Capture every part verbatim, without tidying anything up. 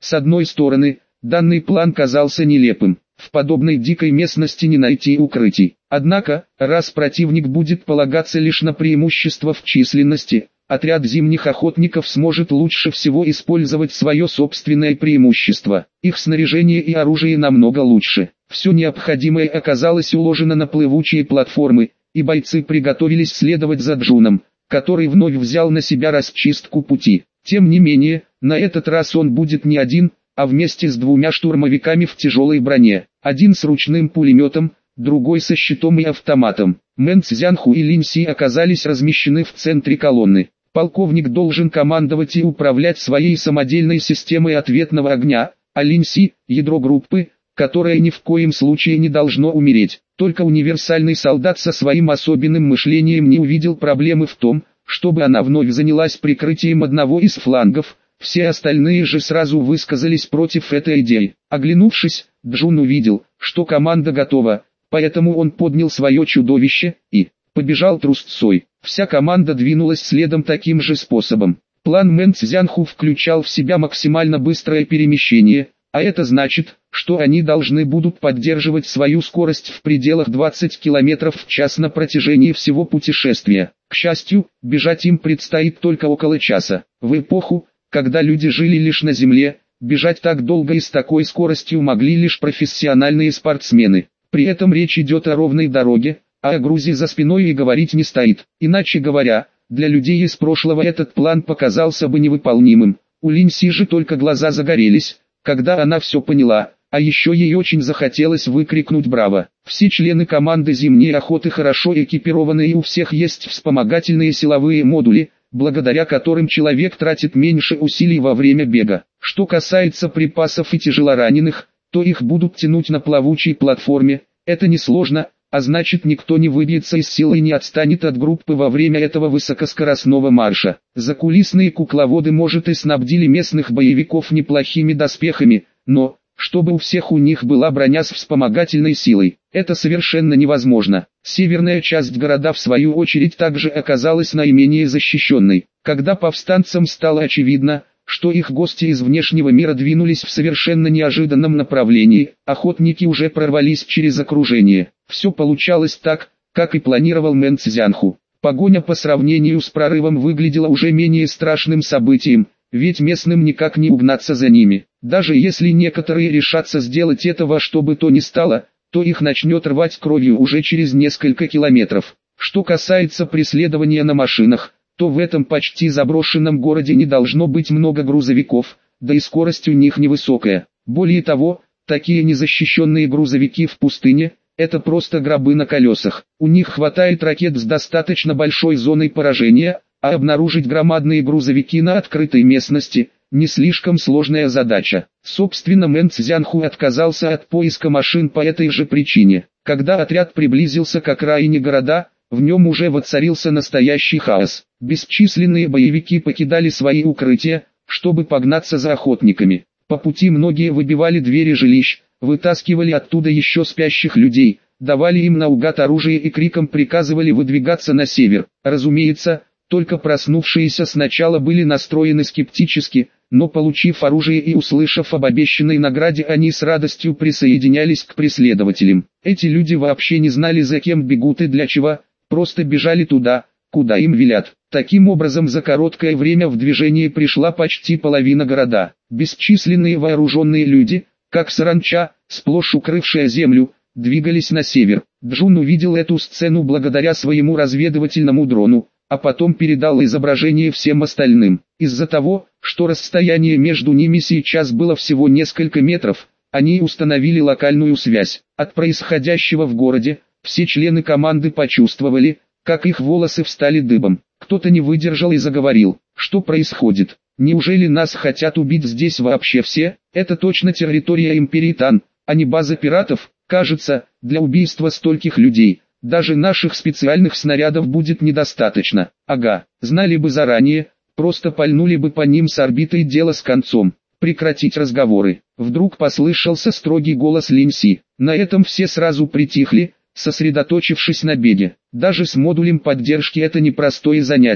С одной стороны, данный план казался нелепым. В подобной дикой местности не найти укрытий. Однако, раз противник будет полагаться лишь на преимущество в численности, отряд зимних охотников сможет лучше всего использовать свое собственное преимущество. Их снаряжение и оружие намного лучше. Все необходимое оказалось уложено на плывучие платформы, и бойцы приготовились следовать за Джуном, который вновь взял на себя расчистку пути. Тем не менее, на этот раз он будет не один, а вместе с двумя штурмовиками в тяжелой броне. Один с ручным пулеметом, другой со щитом и автоматом. Мэн Цзянху и Линь Си оказались размещены в центре колонны. Полковник должен командовать и управлять своей самодельной системой ответного огня, а Линь Си – ядро группы, которое ни в коем случае не должно умереть. Только универсальный солдат со своим особенным мышлением не увидел проблемы в том, чтобы она вновь занялась прикрытием одного из флангов. Все остальные же сразу высказались против этой идеи. Оглянувшись, Джун увидел, что команда готова, поэтому он поднял свое чудовище и побежал трусцой. Вся команда двинулась следом таким же способом. План Мэн Цзянху включал в себя максимально быстрое перемещение, а это значит, что они должны будут поддерживать свою скорость в пределах двадцати километров в час на протяжении всего путешествия. К счастью, бежать им предстоит только около часа. В эпоху, когда люди жили лишь на земле, бежать так долго и с такой скоростью могли лишь профессиональные спортсмены. При этом речь идет о ровной дороге, а о грузе за спиной и говорить не стоит. Иначе говоря, для людей из прошлого этот план показался бы невыполнимым. У Линь Си же только глаза загорелись, когда она все поняла, а еще ей очень захотелось выкрикнуть «Браво!». Все члены команды зимней охоты хорошо экипированы и у всех есть вспомогательные силовые модули, благодаря которым человек тратит меньше усилий во время бега. Что касается припасов и тяжелораненых, то их будут тянуть на плавучей платформе, это несложно, а значит никто не выбьется из сил и не отстанет от группы во время этого высокоскоростного марша. Закулисные кукловоды может и снабдили местных боевиков неплохими доспехами, но, чтобы у всех у них была броня с вспомогательной силой, это совершенно невозможно. Северная часть города в свою очередь также оказалась наименее защищенной. Когда повстанцам стало очевидно, что их гости из внешнего мира двинулись в совершенно неожиданном направлении, охотники уже прорвались через окружение. Все получалось так, как и планировал Мэн Цзянху. Погоня по сравнению с прорывом выглядела уже менее страшным событием, ведь местным никак не угнаться за ними. Даже если некоторые решатся сделать это во что бы то ни стало, то их начнет рвать кровью уже через несколько километров. Что касается преследования на машинах, то в этом почти заброшенном городе не должно быть много грузовиков, да и скорость у них невысокая. Более того, такие незащищенные грузовики в пустыне – это просто гробы на колесах. У них хватает ракет с достаточно большой зоной поражения, а обнаружить громадные грузовики на открытой местности – не слишком сложная задача. Собственно, Мэн Цзянху отказался от поиска машин по этой же причине. Когда отряд приблизился к окраине города, в нем уже воцарился настоящий хаос. Бесчисленные боевики покидали свои укрытия, чтобы погнаться за охотниками. По пути многие выбивали двери жилищ, вытаскивали оттуда еще спящих людей, давали им наугад оружие и криком приказывали выдвигаться на север. Разумеется, только проснувшиеся сначала были настроены скептически, но получив оружие и услышав об обещанной награде, они с радостью присоединялись к преследователям. Эти люди вообще не знали, за кем бегут и для чего, просто бежали туда, куда им велят. Таким образом, за короткое время в движение пришла почти половина города. Бесчисленные вооруженные люди, как саранча, сплошь укрывшая землю, двигались на север. Джун увидел эту сцену благодаря своему разведывательному дрону, а потом передал изображение всем остальным. Из-за того, что расстояние между ними сейчас было всего несколько метров, они установили локальную связь. От происходящего в городе, все члены команды почувствовали, как их волосы встали дыбом. Кто-то не выдержал и заговорил. Что происходит? Неужели нас хотят убить здесь вообще все? Это точно территория Империи Тан, а не база пиратов. Кажется, для убийства стольких людей даже наших специальных снарядов будет недостаточно. Ага, знали бы заранее, просто пальнули бы по ним с орбиты и дело с концом. Прекратить разговоры. Вдруг послышался строгий голос Линь Си. На этом все сразу притихли, сосредоточившись на беге. Даже с модулем поддержки это непростое занятие.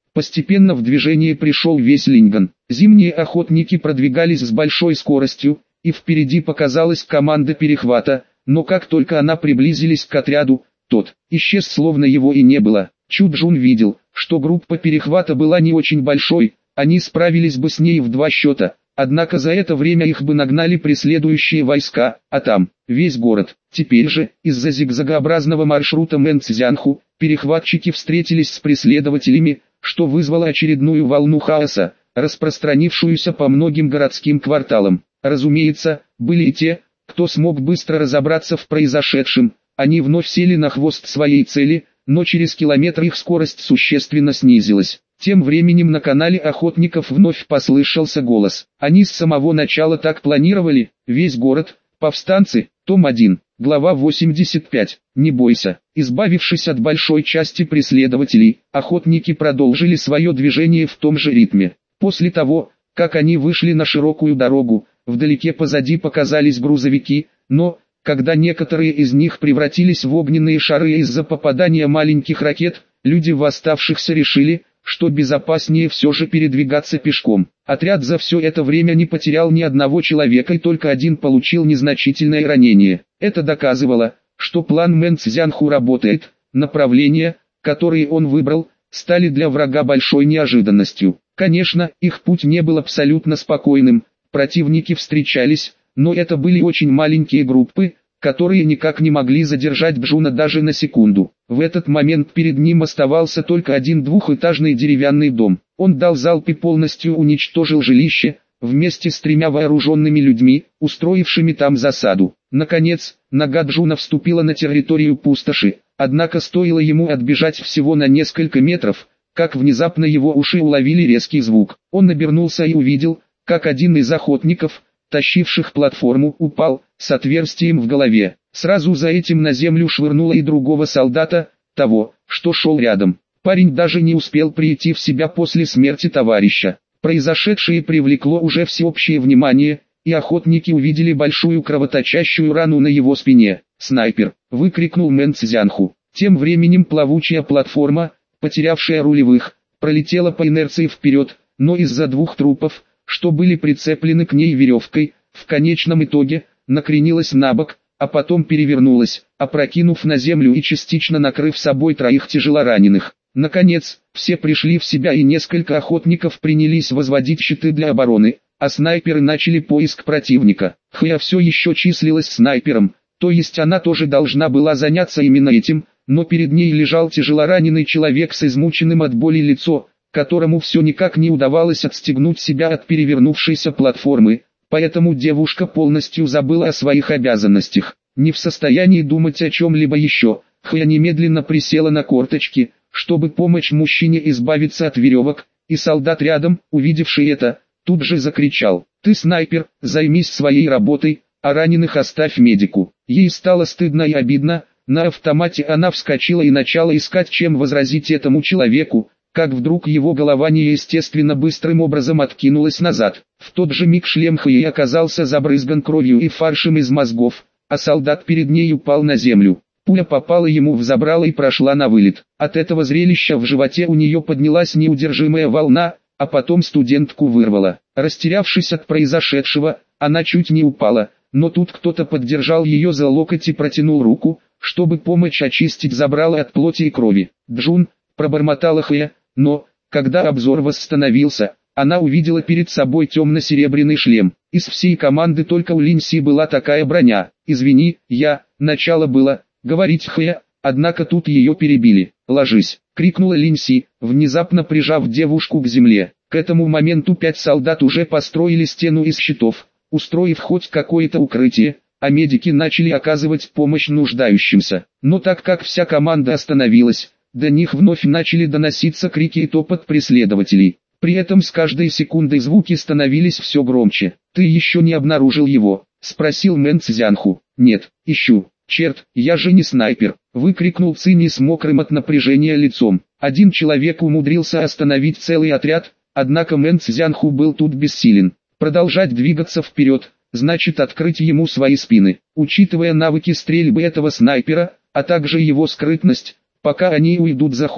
Постепенно в движение пришел весь Линган. Зимние охотники продвигались с большой скоростью, и впереди показалась команда перехвата, но как только она приблизились к отряду, тот исчез, словно его и не было. Чу Джун видел, что группа перехвата была не очень большой, они справились бы с ней в два счета, однако за это время их бы нагнали преследующие войска, а там весь город. Теперь же, из-за зигзагообразного маршрута Мэнцзянху, перехватчики встретились с преследователями, что вызвало очередную волну хаоса, распространившуюся по многим городским кварталам. Разумеется, были и те, кто смог быстро разобраться в произошедшем, они вновь сели на хвост своей цели, но через километр их скорость существенно снизилась. Тем временем на канале охотников вновь послышался голос. Они с самого начала так планировали, весь город, повстанцы, том один, глава восемьдесят пять. Не бойся. Избавившись от большой части преследователей, охотники продолжили свое движение в том же ритме. После того, как они вышли на широкую дорогу, вдалеке позади показались грузовики, но, когда некоторые из них превратились в огненные шары из-за попадания маленьких ракет, люди восставшихся решили, что безопаснее все же передвигаться пешком. Отряд за все это время не потерял ни одного человека, и только один получил незначительное ранение. Это доказывало, что план Мэнцзянху работает. Направления, которые он выбрал, стали для врага большой неожиданностью. Конечно, их путь не был абсолютно спокойным, противники встречались, но это были очень маленькие группы, которые никак не могли задержать Джуна даже на секунду. В этот момент перед ним оставался только один двухэтажный деревянный дом. Он дал залп и полностью уничтожил жилище, вместе с тремя вооруженными людьми, устроившими там засаду. Наконец, нога Джуна вступила на территорию пустоши, однако стоило ему отбежать всего на несколько метров, как внезапно его уши уловили резкий звук. Он обернулся и увидел, как один из охотников, тащивших платформу, упал, с отверстием в голове. Сразу за этим на землю швырнуло и другого солдата, того, что шел рядом. Парень даже не успел прийти в себя после смерти товарища. Произошедшее привлекло уже всеобщее внимание, и охотники увидели большую кровоточащую рану на его спине. «Снайпер!» — выкрикнул Мэнцзянху. Тем временем плавучая платформа, потерявшая рулевых, пролетела по инерции вперед, но из-за двух трупов, что были прицеплены к ней веревкой, в конечном итоге, накренилась на бок, а потом перевернулась, опрокинув на землю и частично накрыв собой троих тяжелораненых. Наконец, все пришли в себя и несколько охотников принялись возводить щиты для обороны, а снайперы начали поиск противника. Хэ все еще числилась снайпером, то есть она тоже должна была заняться именно этим, но перед ней лежал тяжелораненый человек с измученным от боли лицом, которому все никак не удавалось отстегнуть себя от перевернувшейся платформы, поэтому девушка полностью забыла о своих обязанностях. Не в состоянии думать о чем-либо еще, Хэ немедленно присела на корточки, чтобы помочь мужчине избавиться от веревок, и солдат рядом, увидевший это, тут же закричал: «Ты снайпер, займись своей работой, а раненых оставь медику». Ей стало стыдно и обидно, на автомате она вскочила и начала искать, чем возразить этому человеку, как вдруг его голова неестественно быстрым образом откинулась назад. В тот же миг шлем Хэ оказался забрызган кровью и фаршем из мозгов, а солдат перед ней упал на землю. Пуля попала ему в забрало и прошла на вылет. От этого зрелища в животе у нее поднялась неудержимая волна, а потом студентку вырвало. Растерявшись от произошедшего, она чуть не упала, но тут кто-то поддержал ее за локоть и протянул руку, чтобы помочь очистить забрало от плоти и крови. «Джун», — пробормотала Хэ, но, когда обзор восстановился, она увидела перед собой темно-серебряный шлем. Из всей команды только у Линси была такая броня. «Извини, я...» — начало было говорить Хэ, однако тут ее перебили. «Ложись!» — крикнула Линси, внезапно прижав девушку к земле. К этому моменту пять солдат уже построили стену из щитов, устроив хоть какое-то укрытие, а медики начали оказывать помощь нуждающимся. Но так как вся команда остановилась, до них вновь начали доноситься крики и топот преследователей. При этом с каждой секундой звуки становились все громче. «Ты еще не обнаружил его?» — спросил Мэнцзянху. «Нет, ищу. Черт, я же не снайпер!» — выкрикнул Цинни с мокрым от напряжения лицом. Один человек умудрился остановить целый отряд, однако Мэнцзянху был тут бессилен. Продолжать двигаться вперед, значит открыть ему свои спины. Учитывая навыки стрельбы этого снайпера, а также его скрытность, пока они уйдут за холм,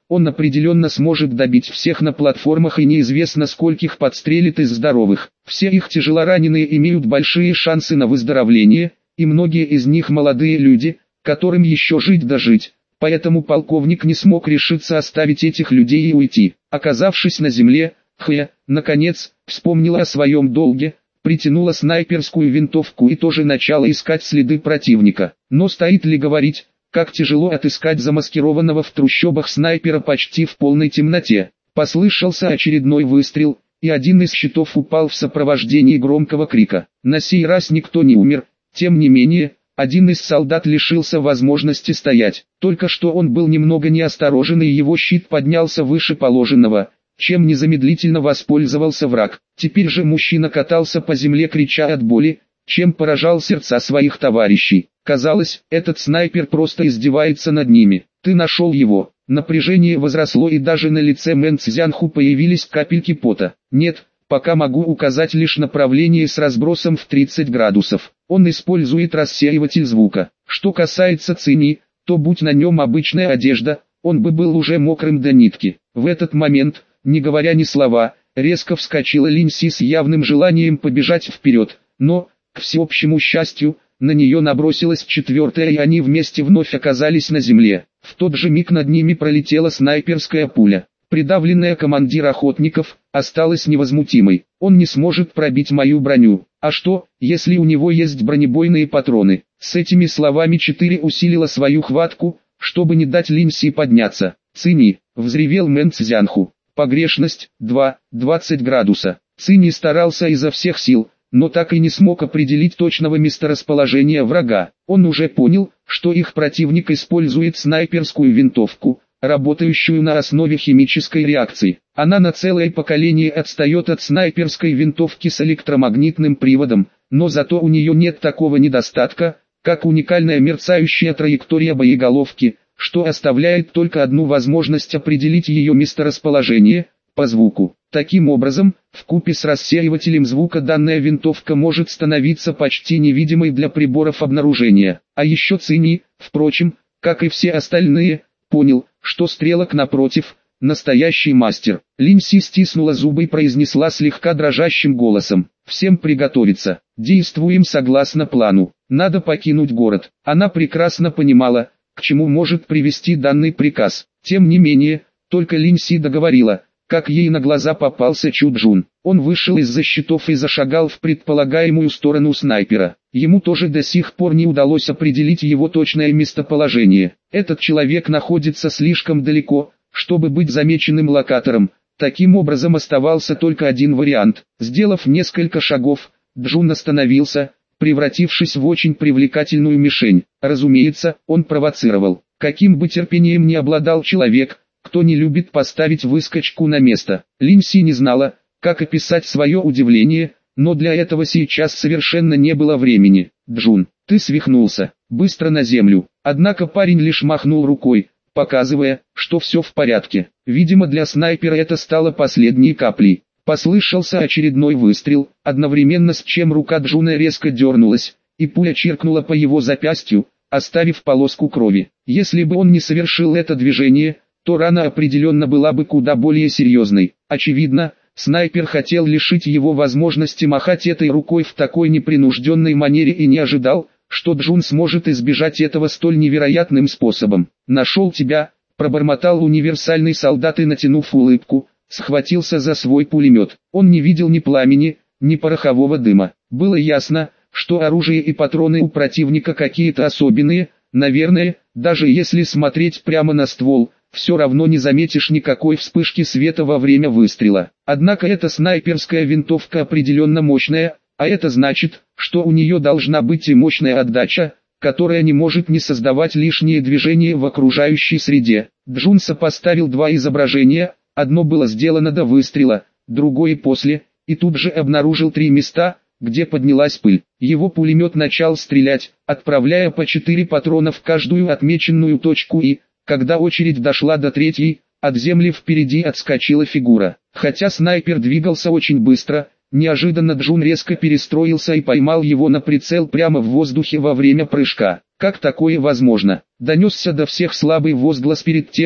он определенно сможет добить всех на платформах и неизвестно скольких подстрелит из здоровых. Все их тяжелораненые имеют большие шансы на выздоровление, и многие из них молодые люди, которым еще жить да жить. Поэтому полковник не смог решиться оставить этих людей и уйти. Оказавшись на земле, Хэ, наконец, вспомнила о своем долге, притянула снайперскую винтовку и тоже начала искать следы противника. Но стоит ли говорить, как тяжело отыскать замаскированного в трущобах снайпера почти в полной темноте. Послышался очередной выстрел, и один из щитов упал в сопровождении громкого крика. На сей раз никто не умер, тем не менее, один из солдат лишился возможности стоять. Только что он был немного неосторожен и его щит поднялся выше положенного, чем незамедлительно воспользовался враг. Теперь же мужчина катался по земле, крича от боли, чем поражал сердца своих товарищей. Казалось, этот снайпер просто издевается над ними. Ты нашел его. Напряжение возросло и даже на лице Мэн Цзянху появились капельки пота. Нет, пока могу указать лишь направление с разбросом в тридцать градусов. Он использует рассеиватель звука. Что касается Цини, то будь на нем обычная одежда, он бы был уже мокрым до нитки. В этот момент, не говоря ни слова, резко вскочила Линь Си с явным желанием побежать вперед. Но, к всеобщему счастью, на нее набросилась четвертая, и они вместе вновь оказались на земле. В тот же миг над ними пролетела снайперская пуля. Придавленная командир охотников осталась невозмутимой. Он не сможет пробить мою броню. А что, если у него есть бронебойные патроны? С этими словами четыре усилила свою хватку, чтобы не дать Линь Си подняться. Цини, взревел Мэн Цзянху. Погрешность, два, двадцать градуса. Цини старался изо всех сил, но так и не смог определить точного месторасположения врага. Он уже понял, что их противник использует снайперскую винтовку, работающую на основе химической реакции. Она на целое поколение отстает от снайперской винтовки с электромагнитным приводом, но зато у нее нет такого недостатка, как уникальная мерцающая траектория боеголовки, что оставляет только одну возможность определить ее месторасположение – по звуку. Таким образом, вкупе с рассеивателем звука данная винтовка может становиться почти невидимой для приборов обнаружения. А еще Цини, впрочем, как и все остальные, понял, что стрелок напротив – настоящий мастер. Линь Си стиснула зубы и произнесла слегка дрожащим голосом: «Всем приготовиться, действуем согласно плану, надо покинуть город». Она прекрасно понимала, к чему может привести данный приказ. Тем не менее, только Линь Си договорила, как ей на глаза попался Чу Джун. Он вышел из-за щитов и зашагал в предполагаемую сторону снайпера. Ему тоже до сих пор не удалось определить его точное местоположение. Этот человек находится слишком далеко, чтобы быть замеченным локатором. Таким образом оставался только один вариант. Сделав несколько шагов, Джун остановился, превратившись в очень привлекательную мишень. Разумеется, он провоцировал. Каким бы терпением ни обладал человек, кто не любит поставить выскочку на место. Линь Си не знала, как описать свое удивление, но для этого сейчас совершенно не было времени. «Джун, ты свихнулся, быстро на землю». Однако парень лишь махнул рукой, показывая, что все в порядке. Видимо, для снайпера это стало последней каплей. Послышался очередной выстрел, одновременно с чем рука Джуна резко дернулась, и пуля чиркнула по его запястью, оставив полоску крови. Если бы он не совершил это движение, то рана определенно была бы куда более серьезной. Очевидно, снайпер хотел лишить его возможности махать этой рукой в такой непринужденной манере и не ожидал, что Джун сможет избежать этого столь невероятным способом. «Нашел тебя», — пробормотал универсальный солдат и, натянув улыбку, схватился за свой пулемет. Он не видел ни пламени, ни порохового дыма. Было ясно, что оружие и патроны у противника какие-то особенные, наверное, даже если смотреть прямо на ствол, все равно не заметишь никакой вспышки света во время выстрела. Однако эта снайперская винтовка определенно мощная, а это значит, что у нее должна быть и мощная отдача, которая не может не создавать лишние движения в окружающей среде. Джун сопоставил два изображения, одно было сделано до выстрела, другое после, и тут же обнаружил три места, где поднялась пыль. Его пулемет начал стрелять, отправляя по четыре патрона в каждую отмеченную точку и, когда очередь дошла до третьей, от земли впереди отскочила фигура. Хотя снайпер двигался очень быстро, неожиданно Джун резко перестроился и поймал его на прицел прямо в воздухе во время прыжка. Как такое возможно? Донесся до всех слабый возглас перед тем,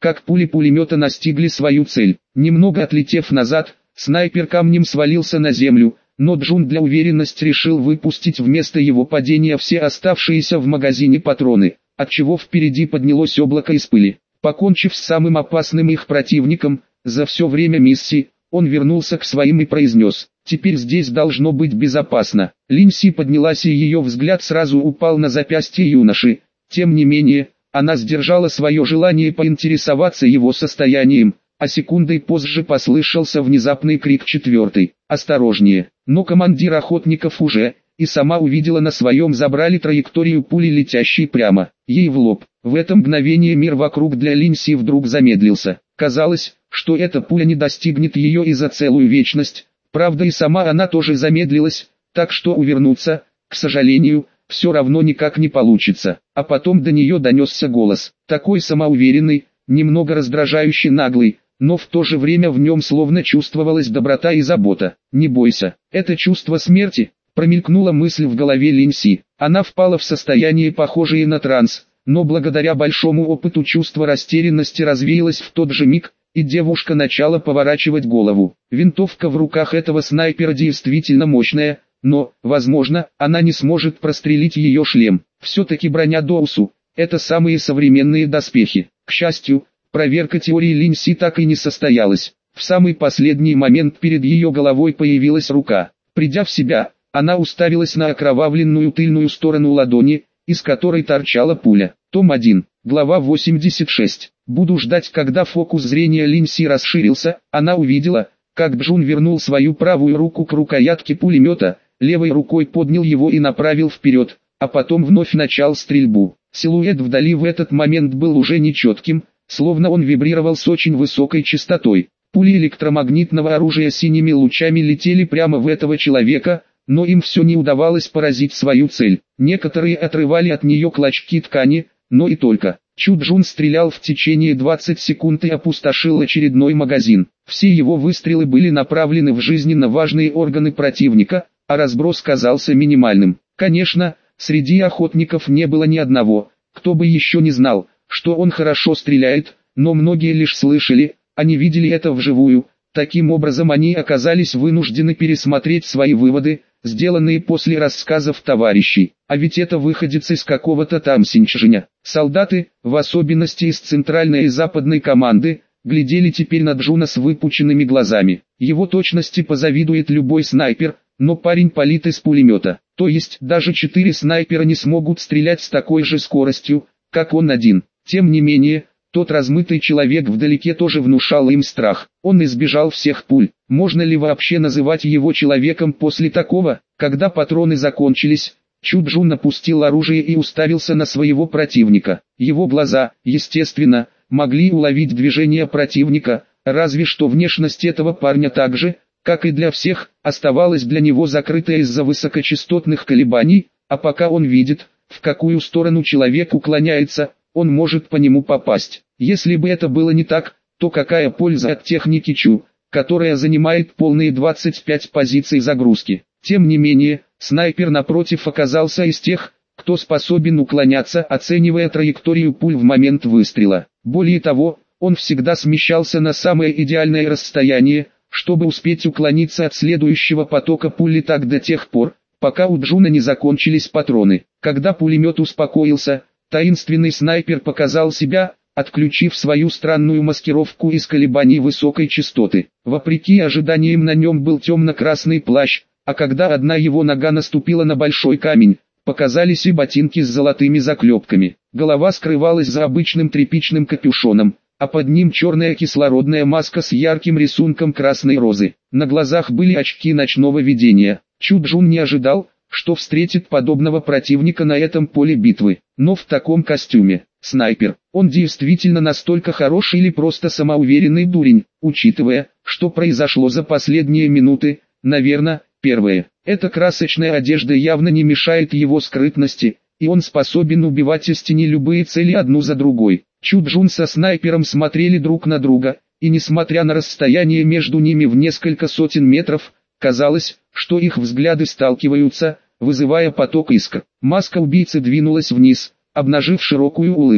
как пули пулемета настигли свою цель. Немного отлетев назад, снайпер камнем свалился на землю, но Джун для уверенности решил выпустить вместо его падения все оставшиеся в магазине патроны, отчего впереди поднялось облако из пыли. Покончив с самым опасным их противником, за все время миссии, он вернулся к своим и произнес: «Теперь здесь должно быть безопасно». Линси поднялась, и ее взгляд сразу упал на запястье юноши. Тем не менее, она сдержала свое желание поинтересоваться его состоянием, а секундой позже послышался внезапный крик четвертый: «Осторожнее!». Но командир охотников уже и сама увидела на своем забрали траекторию пули, летящей прямо ей в лоб. В это мгновение мир вокруг для Линси вдруг замедлился. Казалось, что эта пуля не достигнет ее и за целую вечность. Правда, и сама она тоже замедлилась, так что увернуться, к сожалению, все равно никак не получится. А потом до нее донесся голос, такой самоуверенный, немного раздражающий, наглый, но в то же время в нем словно чувствовалась доброта и забота. «Не бойся, это чувство смерти», промелькнула мысль в голове Линси. Она впала в состояние, похожее на транс, но благодаря большому опыту чувство растерянности развеялось в тот же миг, и девушка начала поворачивать голову. Винтовка в руках этого снайпера действительно мощная, но, возможно, она не сможет прострелить ее шлем. Все-таки броня Доусу – это самые современные доспехи. К счастью, проверка теории Линси так и не состоялась. В самый последний момент перед ее головой появилась рука. Придя в себя, она уставилась на окровавленную тыльную сторону ладони, из которой торчала пуля. Том один, глава восемьдесят шесть. Буду ждать, когда фокус зрения Линси расширился. Она увидела, как Джун вернул свою правую руку к рукоятке пулемета, левой рукой поднял его и направил вперед, а потом вновь начал стрельбу. Силуэт вдали в этот момент был уже нечетким, словно он вибрировал с очень высокой частотой. Пули электромагнитного оружия синими лучами летели прямо в этого человека, но им все не удавалось поразить свою цель. Некоторые отрывали от нее клочки ткани, но и только. Чу Джун стрелял в течение двадцати секунд и опустошил очередной магазин. Все его выстрелы были направлены в жизненно важные органы противника, а разброс казался минимальным. Конечно, среди охотников не было ни одного, кто бы еще не знал, что он хорошо стреляет, но многие лишь слышали, а не видели это вживую. Таким образом они оказались вынуждены пересмотреть свои выводы, сделанные после рассказов товарищей. А ведь это выходец из какого-то там Синьчжэня. Солдаты, в особенности из центральной и западной команды, глядели теперь на Джуна с выпученными глазами. Его точности позавидует любой снайпер, но парень палит из пулемета. То есть даже четыре снайпера не смогут стрелять с такой же скоростью, как он один. Тем не менее, тот размытый человек вдалеке тоже внушал им страх. Он избежал всех пуль. Можно ли вообще называть его человеком после такого? Когда патроны закончились, Чу Джун опустил оружие и уставился на своего противника. Его глаза, естественно, могли уловить движение противника, разве что внешность этого парня так же, как и для всех, оставалась для него закрытой из-за высокочастотных колебаний, а пока он видит, в какую сторону человек уклоняется, он может по нему попасть. Если бы это было не так, то какая польза от техники Чу, которая занимает полные двадцать пять позиций загрузки? Тем не менее, снайпер напротив оказался из тех, кто способен уклоняться, оценивая траекторию пуль в момент выстрела. Более того, он всегда смещался на самое идеальное расстояние, чтобы успеть уклониться от следующего потока пули так до тех пор, пока у Джуна не закончились патроны. Когда пулемет успокоился, таинственный снайпер показал себя, отключив свою странную маскировку из колебаний высокой частоты. Вопреки ожиданиям на нем был темно-красный плащ, а когда одна его нога наступила на большой камень, показались и ботинки с золотыми заклепками. Голова скрывалась за обычным тряпичным капюшоном, а под ним черная кислородная маска с ярким рисунком красной розы. На глазах были очки ночного видения. Чу Джун не ожидал, что встретит подобного противника на этом поле битвы, но в таком костюме. Снайпер, он действительно настолько хороший или просто самоуверенный дурень, учитывая, что произошло за последние минуты? Наверное, первое. Эта красочная одежда явно не мешает его скрытности, и он способен убивать из тени любые цели одну за другой. Чу Джун со снайпером смотрели друг на друга, и несмотря на расстояние между ними в несколько сотен метров, казалось, что их взгляды сталкиваются, вызывая поток искр. Маска убийцы двинулась вниз, обнажив широкую улыбку.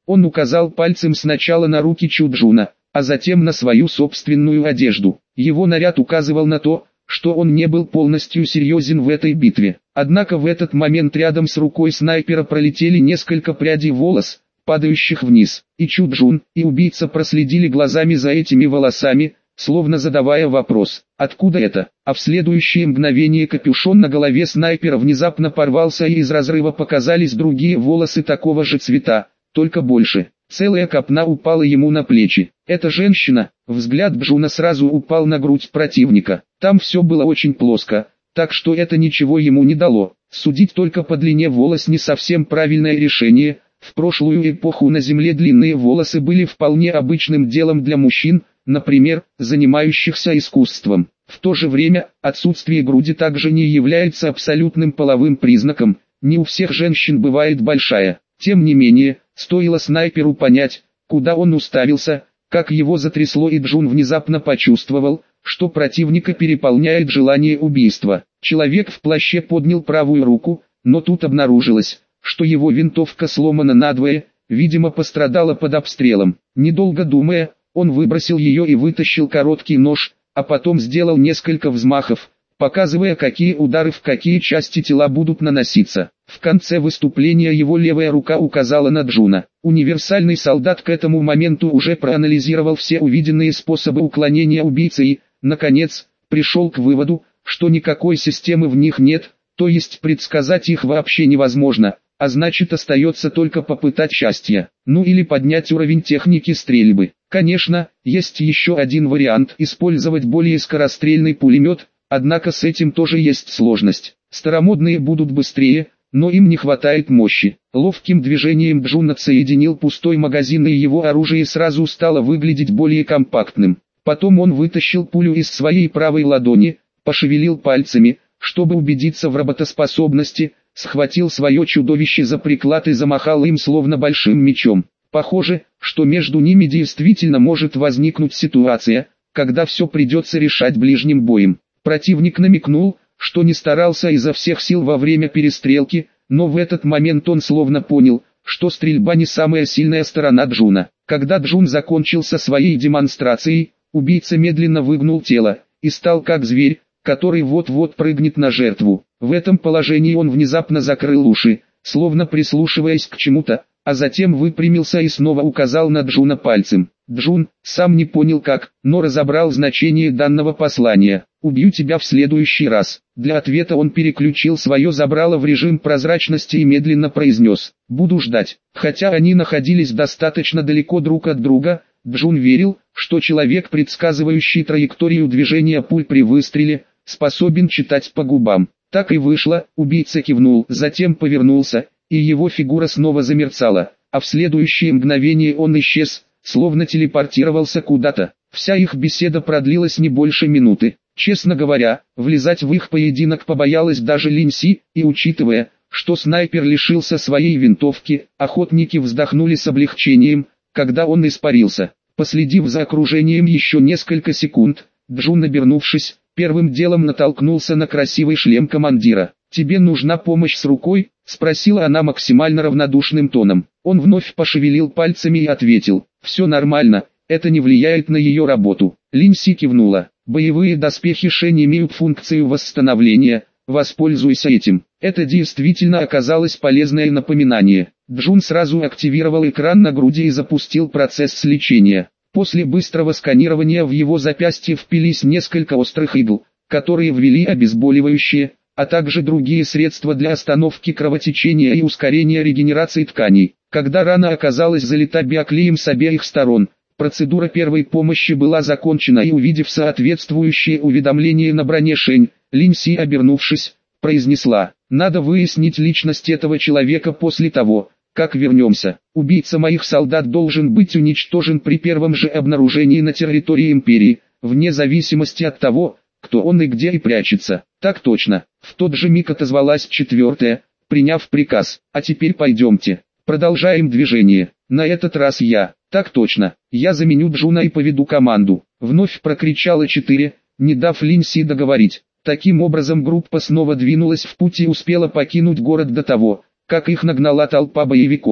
Он указал пальцем сначала на руки Чуджуна, а затем на свою собственную одежду. Его наряд указывал на то, что он не был полностью серьезен в этой битве. Однако в этот момент рядом с рукой снайпера пролетели несколько прядей волос, падающих вниз. И Чуджун, и убийца проследили глазами за этими волосами, словно задавая вопрос, откуда это? А в следующее мгновение капюшон на голове снайпера внезапно порвался, и из разрыва показались другие волосы такого же цвета, только больше. Целая копна упала ему на плечи. «Это женщина!» Взгляд Джуна сразу упал на грудь противника. Там все было очень плоско, так что это ничего ему не дало. Судить только по длине волос не совсем правильное решение. В прошлую эпоху на земле длинные волосы были вполне обычным делом для мужчин, например, занимающихся искусством. В то же время, отсутствие груди также не является абсолютным половым признаком, не у всех женщин бывает большая. Тем не менее, стоило снайперу понять, куда он уставился, как его затрясло, и Джун внезапно почувствовал, что противника переполняет желание убийства. Человек в плаще поднял правую руку, но тут обнаружилось, что его винтовка сломана надвое, видимо пострадала под обстрелом. Недолго думая, он выбросил ее и вытащил короткий нож, а потом сделал несколько взмахов, показывая, какие удары в какие части тела будут наноситься. В конце выступления его левая рука указала на Джуна. Универсальный солдат к этому моменту уже проанализировал все увиденные способы уклонения убийцы и, наконец, пришел к выводу, что никакой системы в них нет, то есть предсказать их вообще невозможно, а значит остается только попытать счастье, ну или поднять уровень техники стрельбы. Конечно, есть еще один вариант – использовать более скорострельный пулемет, однако с этим тоже есть сложность. Старомодные будут быстрее, но им не хватает мощи. Ловким движением Джун отсоединил пустой магазин, и его оружие сразу стало выглядеть более компактным. Потом он вытащил пулю из своей правой ладони, пошевелил пальцами, чтобы убедиться в работоспособности, схватил свое чудовище за приклад и замахал им словно большим мечом. Похоже, что между ними действительно может возникнуть ситуация, когда все придется решать ближним боем. Противник намекнул, что не старался изо всех сил во время перестрелки, но в этот момент он словно понял, что стрельба не самая сильная сторона Джуна. Когда Джун закончил со своей демонстрацией, убийца медленно выгнул тело и стал как зверь, который вот-вот прыгнет на жертву. В этом положении он внезапно закрыл уши, словно прислушиваясь к чему-то, а затем выпрямился и снова указал на Джуна пальцем. Джун, сам не понял как, но разобрал значение данного послания. «Убью тебя в следующий раз». Для ответа он переключил свое забрало в режим прозрачности и медленно произнес: «Буду ждать». Хотя они находились достаточно далеко друг от друга, Джун верил, что человек, предсказывающий траекторию движения пуль при выстреле, способен читать по губам. Так и вышло, убийца кивнул, затем повернулся, и его фигура снова замерцала, а в следующее мгновение он исчез, словно телепортировался куда-то. Вся их беседа продлилась не больше минуты. Честно говоря, влезать в их поединок побоялась даже Линь Си, и учитывая, что снайпер лишился своей винтовки, охотники вздохнули с облегчением, когда он испарился. Последив за окружением еще несколько секунд, Джун, обернувшись, первым делом натолкнулся на красивый шлем командира. «Тебе нужна помощь с рукой?» — спросила она максимально равнодушным тоном. Он вновь пошевелил пальцами и ответил: «Все нормально, это не влияет на ее работу». Линь Си кивнула. «Боевые доспехи Шэнь имеют функцию восстановления, воспользуйся этим». Это действительно оказалось полезное напоминание. Джун сразу активировал экран на груди и запустил процесс лечения. После быстрого сканирования в его запястье впились несколько острых игл, которые ввели обезболивающие, а также другие средства для остановки кровотечения и ускорения регенерации тканей. Когда рана оказалась залита биоклеем с обеих сторон, процедура первой помощи была закончена, и увидев соответствующее уведомление на броне Шэнь, Линь Си, обернувшись, произнесла: «Надо выяснить личность этого человека после того, как вернемся. Убийца моих солдат должен быть уничтожен при первом же обнаружении на территории Империи, вне зависимости от того, кто он и где и прячется». «Так точно». В тот же миг отозвалась четвертая, приняв приказ. «А теперь пойдемте. Продолжаем движение. На этот раз я». «Так точно. Я заменю Джуна и поведу команду». Вновь прокричала четыре, не дав Линь Си договорить. Таким образом группа снова двинулась в путь и успела покинуть город до того, как их нагнала толпа боевиков.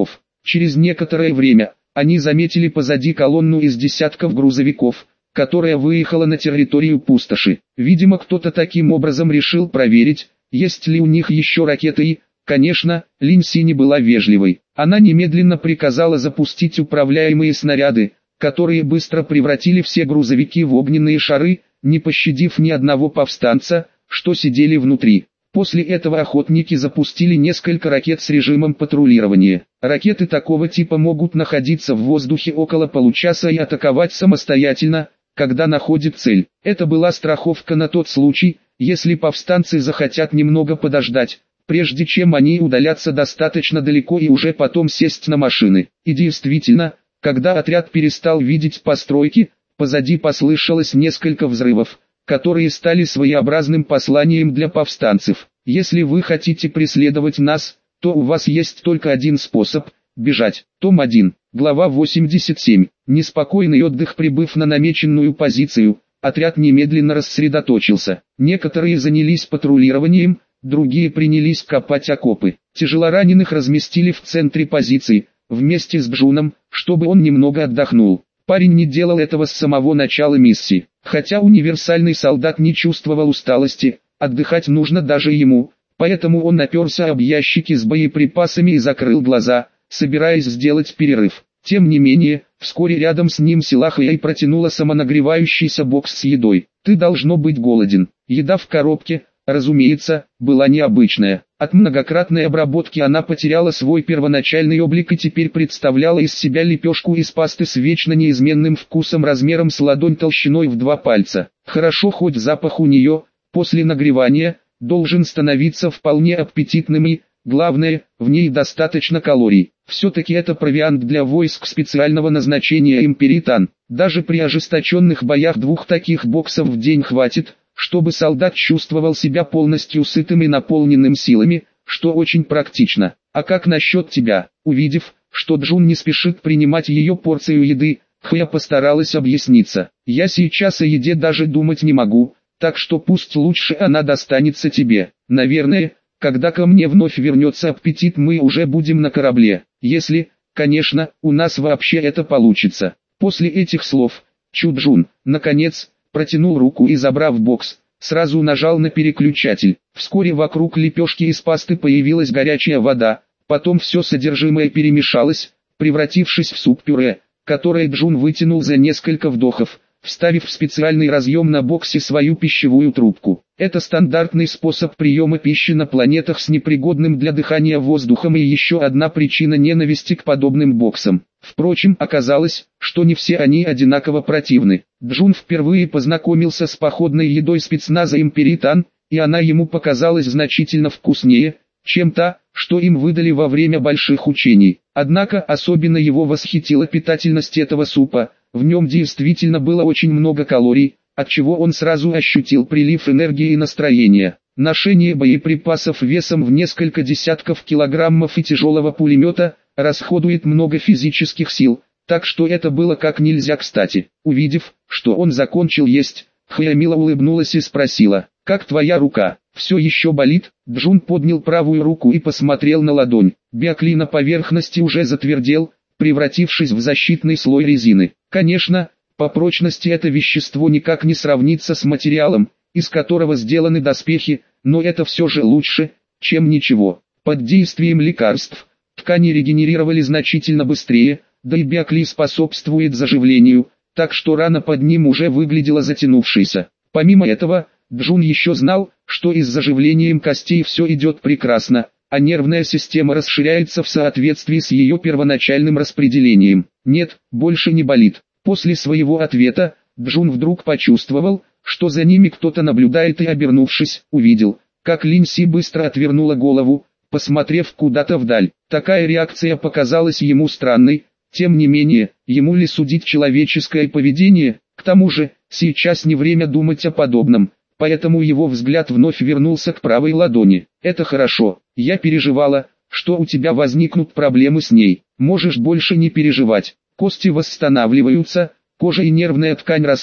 Через некоторое время, они заметили позади колонну из десятков грузовиков, которая выехала на территорию пустоши. Видимо, кто-то таким образом решил проверить, есть ли у них еще ракеты и, конечно, Линси не была вежливой. Она немедленно приказала запустить управляемые снаряды, которые быстро превратили все грузовики в огненные шары, не пощадив ни одного повстанца, что сидели внутри. После этого охотники запустили несколько ракет с режимом патрулирования. Ракеты такого типа могут находиться в воздухе около получаса и атаковать самостоятельно, когда находят цель. Это была страховка на тот случай, если повстанцы захотят немного подождать, прежде чем они удалятся достаточно далеко и уже потом сесть на машины. И действительно, когда отряд перестал видеть постройки, позади послышалось несколько взрывов, которые стали своеобразным посланием для повстанцев. Если вы хотите преследовать нас, то у вас есть только один способ – бежать. Том один, глава восемьдесят семь. Неспокойный отдых. Прибыв на намеченную позицию, отряд немедленно рассредоточился. Некоторые занялись патрулированием, другие принялись копать окопы. Тяжелораненых разместили в центре позиции, вместе с Джуном, чтобы он немного отдохнул. Парень не делал этого с самого начала миссии. Хотя универсальный солдат не чувствовал усталости, отдыхать нужно даже ему, поэтому он оперся об ящики с боеприпасами и закрыл глаза, собираясь сделать перерыв. Тем не менее, вскоре рядом с ним Силахай протянула самонагревающийся бокс с едой. «Ты должно быть голоден». Еда в коробке, разумеется, была необычная. От многократной обработки она потеряла свой первоначальный облик и теперь представляла из себя лепешку из пасты с вечно неизменным вкусом размером с ладонь толщиной в два пальца. Хорошо, хоть запах у нее, после нагревания, должен становиться вполне аппетитным и, главное, в ней достаточно калорий. Все-таки это провиант для войск специального назначения Империтан. Даже при ожесточенных боях двух таких боксов в день хватит, чтобы солдат чувствовал себя полностью сытым и наполненным силами, что очень практично. А как насчет тебя? Увидев, что Джун не спешит принимать ее порцию еды, Хэ постаралась объясниться. Я сейчас о еде даже думать не могу, так что пусть лучше она достанется тебе. Наверное, когда ко мне вновь вернется аппетит, мы уже будем на корабле. Если, конечно, у нас вообще это получится. После этих слов, Чу-Джун, наконец, протянул руку и, забрав бокс, сразу нажал на переключатель. Вскоре вокруг лепешки из пасты появилась горячая вода, потом все содержимое перемешалось, превратившись в суп-пюре, которое Джун вытянул за несколько вдохов, вставив в специальный разъем на боксе свою пищевую трубку. Это стандартный способ приема пищи на планетах с непригодным для дыхания воздухом и еще одна причина ненависти к подобным боксам. Впрочем, оказалось, что не все они одинаково противны. Джун впервые познакомился с походной едой спецназа Империтан, и она ему показалась значительно вкуснее, чем та, что им выдали во время больших учений. Однако особенно его восхитила питательность этого супа. В нем действительно было очень много калорий, отчего он сразу ощутил прилив энергии и настроения. Ношение боеприпасов весом в несколько десятков килограммов и тяжелого пулемета расходует много физических сил, так что это было как нельзя кстати. Увидев, что он закончил есть, Хэ мило улыбнулась и спросила: «Как твоя рука? Все еще болит?» Джун поднял правую руку и посмотрел на ладонь. Биоклей на поверхности уже затвердел, превратившись в защитный слой резины. Конечно, по прочности это вещество никак не сравнится с материалом, из которого сделаны доспехи, но это все же лучше, чем ничего. Под действием лекарств, ткани регенерировали значительно быстрее, да и биоклей способствует заживлению, так что рана под ним уже выглядела затянувшейся. Помимо этого, Джун еще знал, что и с заживлением костей все идет прекрасно, а нервная система расширяется в соответствии с ее первоначальным распределением. Нет, больше не болит. После своего ответа, Джун вдруг почувствовал, что за ними кто-то наблюдает и, обернувшись, увидел, как Линси быстро отвернула голову, посмотрев куда-то вдаль. Такая реакция показалась ему странной, тем не менее, ему ли судить человеческое поведение? К тому же, сейчас не время думать о подобном, поэтому его взгляд вновь вернулся к правой ладони. «Это хорошо, я переживала, что у тебя возникнут проблемы с ней. Можешь больше не переживать, кости восстанавливаются, кожа и нервная ткань растут,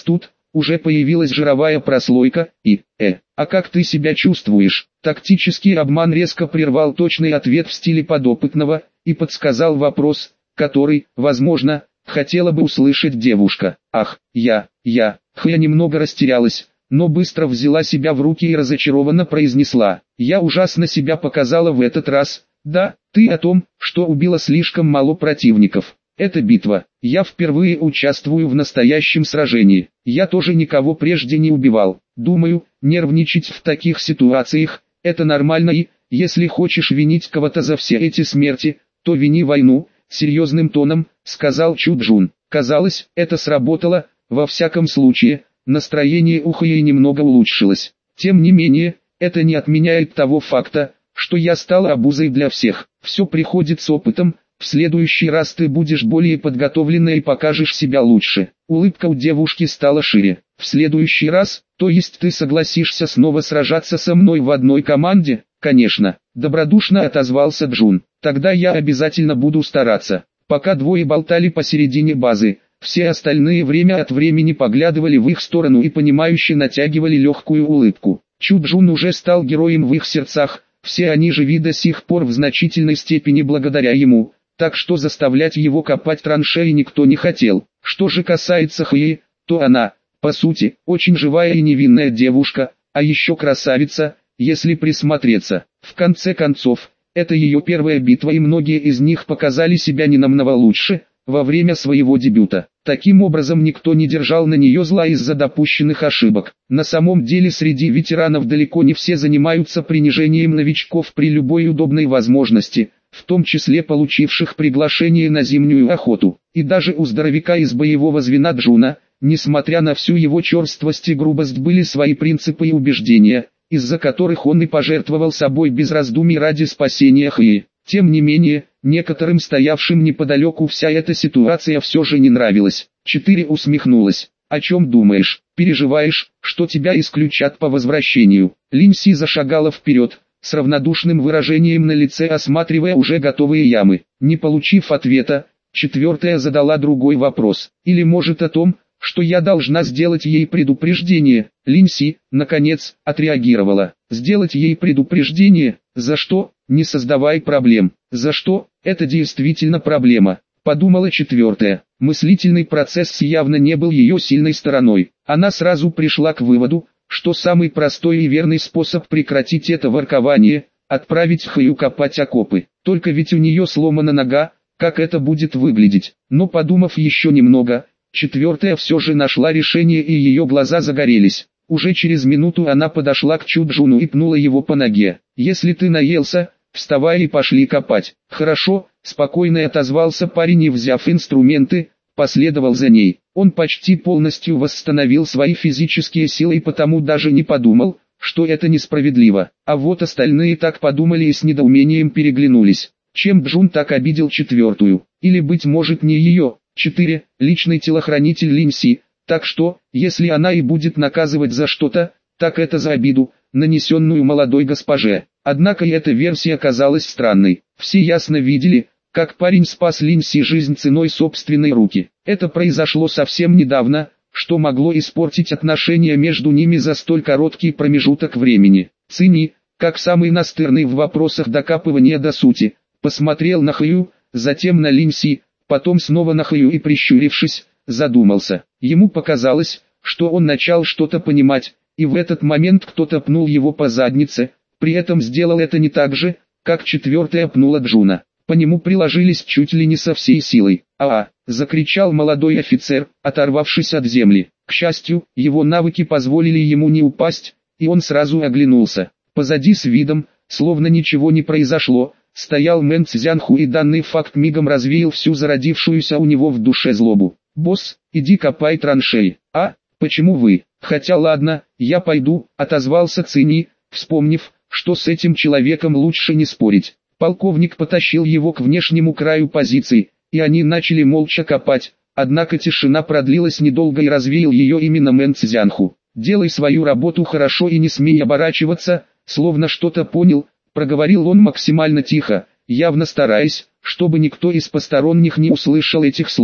уже появилась жировая прослойка, и, э, а как ты себя чувствуешь? Тактический обман резко прервал точный ответ в стиле подопытного, и подсказал вопрос, который, возможно, хотела бы услышать девушка. Ах, я, я, Хэ немного растерялась, но быстро взяла себя в руки и разочарованно произнесла: я ужасно себя показала в этот раз. Да, ты о том, что убила слишком мало противников. Это битва. Я впервые участвую в настоящем сражении. Я тоже никого прежде не убивал. Думаю, нервничать в таких ситуациях – это нормально, и, если хочешь винить кого-то за все эти смерти, то вини войну, серьезным тоном сказал Чу Джун. Казалось, это сработало. Во всяком случае, настроение у Хэи немного улучшилось. Тем не менее, это не отменяет того факта, что я стал обузой для всех. Все приходит с опытом. В следующий раз ты будешь более подготовлена и покажешь себя лучше. Улыбка у девушки стала шире. В следующий раз, то есть ты согласишься снова сражаться со мной в одной команде? Конечно, добродушно отозвался Джун. Тогда я обязательно буду стараться. Пока двое болтали посередине базы, все остальные время от времени поглядывали в их сторону и понимающе натягивали легкую улыбку. Чу Джун уже стал героем в их сердцах, все они живы до сих пор в значительной степени благодаря ему. Так что заставлять его копать траншеи никто не хотел. Что же касается Хэи, то она, по сути, очень живая и невинная девушка, а еще красавица, если присмотреться. В конце концов, это ее первая битва, и многие из них показали себя не намного лучше во время своего дебюта. Таким образом, никто не держал на нее зла из-за допущенных ошибок. На самом деле среди ветеранов далеко не все занимаются принижением новичков при любой удобной возможности, в том числе получивших приглашение на зимнюю охоту. И даже у здоровяка из боевого звена Джуна, несмотря на всю его черствость и грубость, были свои принципы и убеждения, из-за которых он и пожертвовал собой без раздумий ради спасения Хэи. Тем не менее, некоторым стоявшим неподалеку вся эта ситуация все же не нравилась. Четыре усмехнулась. «О чем думаешь? Переживаешь, что тебя исключат по возвращению?» Линси зашагала вперед, с равнодушным выражением на лице осматривая уже готовые ямы. Не получив ответа, четвертая задала другой вопрос. «Или может о том, что я должна сделать ей предупреждение?» Линси, наконец, отреагировала. «Сделать ей предупреждение? За что? Не создавай проблем». «За что? Это действительно проблема», подумала четвертая. Мыслительный процесс явно не был ее сильной стороной. Она сразу пришла к выводу, что самый простой и верный способ прекратить это воркование – отправить Хэю копать окопы. Только ведь у нее сломана нога, как это будет выглядеть? Но подумав еще немного, четвертая все же нашла решение, и ее глаза загорелись. Уже через минуту она подошла к Чу Джуну и пнула его по ноге. «Если ты наелся, вставай и пошли копать». «Хорошо», – спокойно отозвался парень и, взяв инструменты, последовал за ней. Он почти полностью восстановил свои физические силы и потому даже не подумал, что это несправедливо. А вот остальные так подумали и с недоумением переглянулись. Чем Джун так обидел четвертую? Или, быть может, не ее? четыре. Личный телохранитель Линси. Так что, если она и будет наказывать за что-то, так это за обиду, нанесенную молодой госпоже. Однако и эта версия оказалась странной. Все ясно видели, как парень спас Линси жизнь ценой собственной руки. Это произошло совсем недавно, что могло испортить отношения между ними за столь короткий промежуток времени. Цини, как самый настырный в вопросах докапывания до сути, посмотрел на Хэю, затем на Линси, потом снова на Хэю и, прищурившись, задумался. Ему показалось, что он начал что-то понимать, и в этот момент кто-то пнул его по заднице, при этом сделал это не так же, как четвертая пнула Джуна. По нему приложились чуть ли не со всей силой. «А-а!» – закричал молодой офицер, оторвавшись от земли. К счастью, его навыки позволили ему не упасть, и он сразу оглянулся. Позади с видом, словно ничего не произошло, стоял Мэн Цзянху, и данный факт мигом развеял всю зародившуюся у него в душе злобу. «Босс, иди копай траншеи». «А, почему вы?» «Хотя ладно, я пойду», – отозвался Цини, вспомнив, что с этим человеком лучше не спорить. Полковник потащил его к внешнему краю позиции, и они начали молча копать, однако тишина продлилась недолго и развеял ее именно Мэн Цзянху. «Делай свою работу хорошо и не смей оборачиваться», словно что-то понял, проговорил он максимально тихо, явно стараясь, чтобы никто из посторонних не услышал этих слов.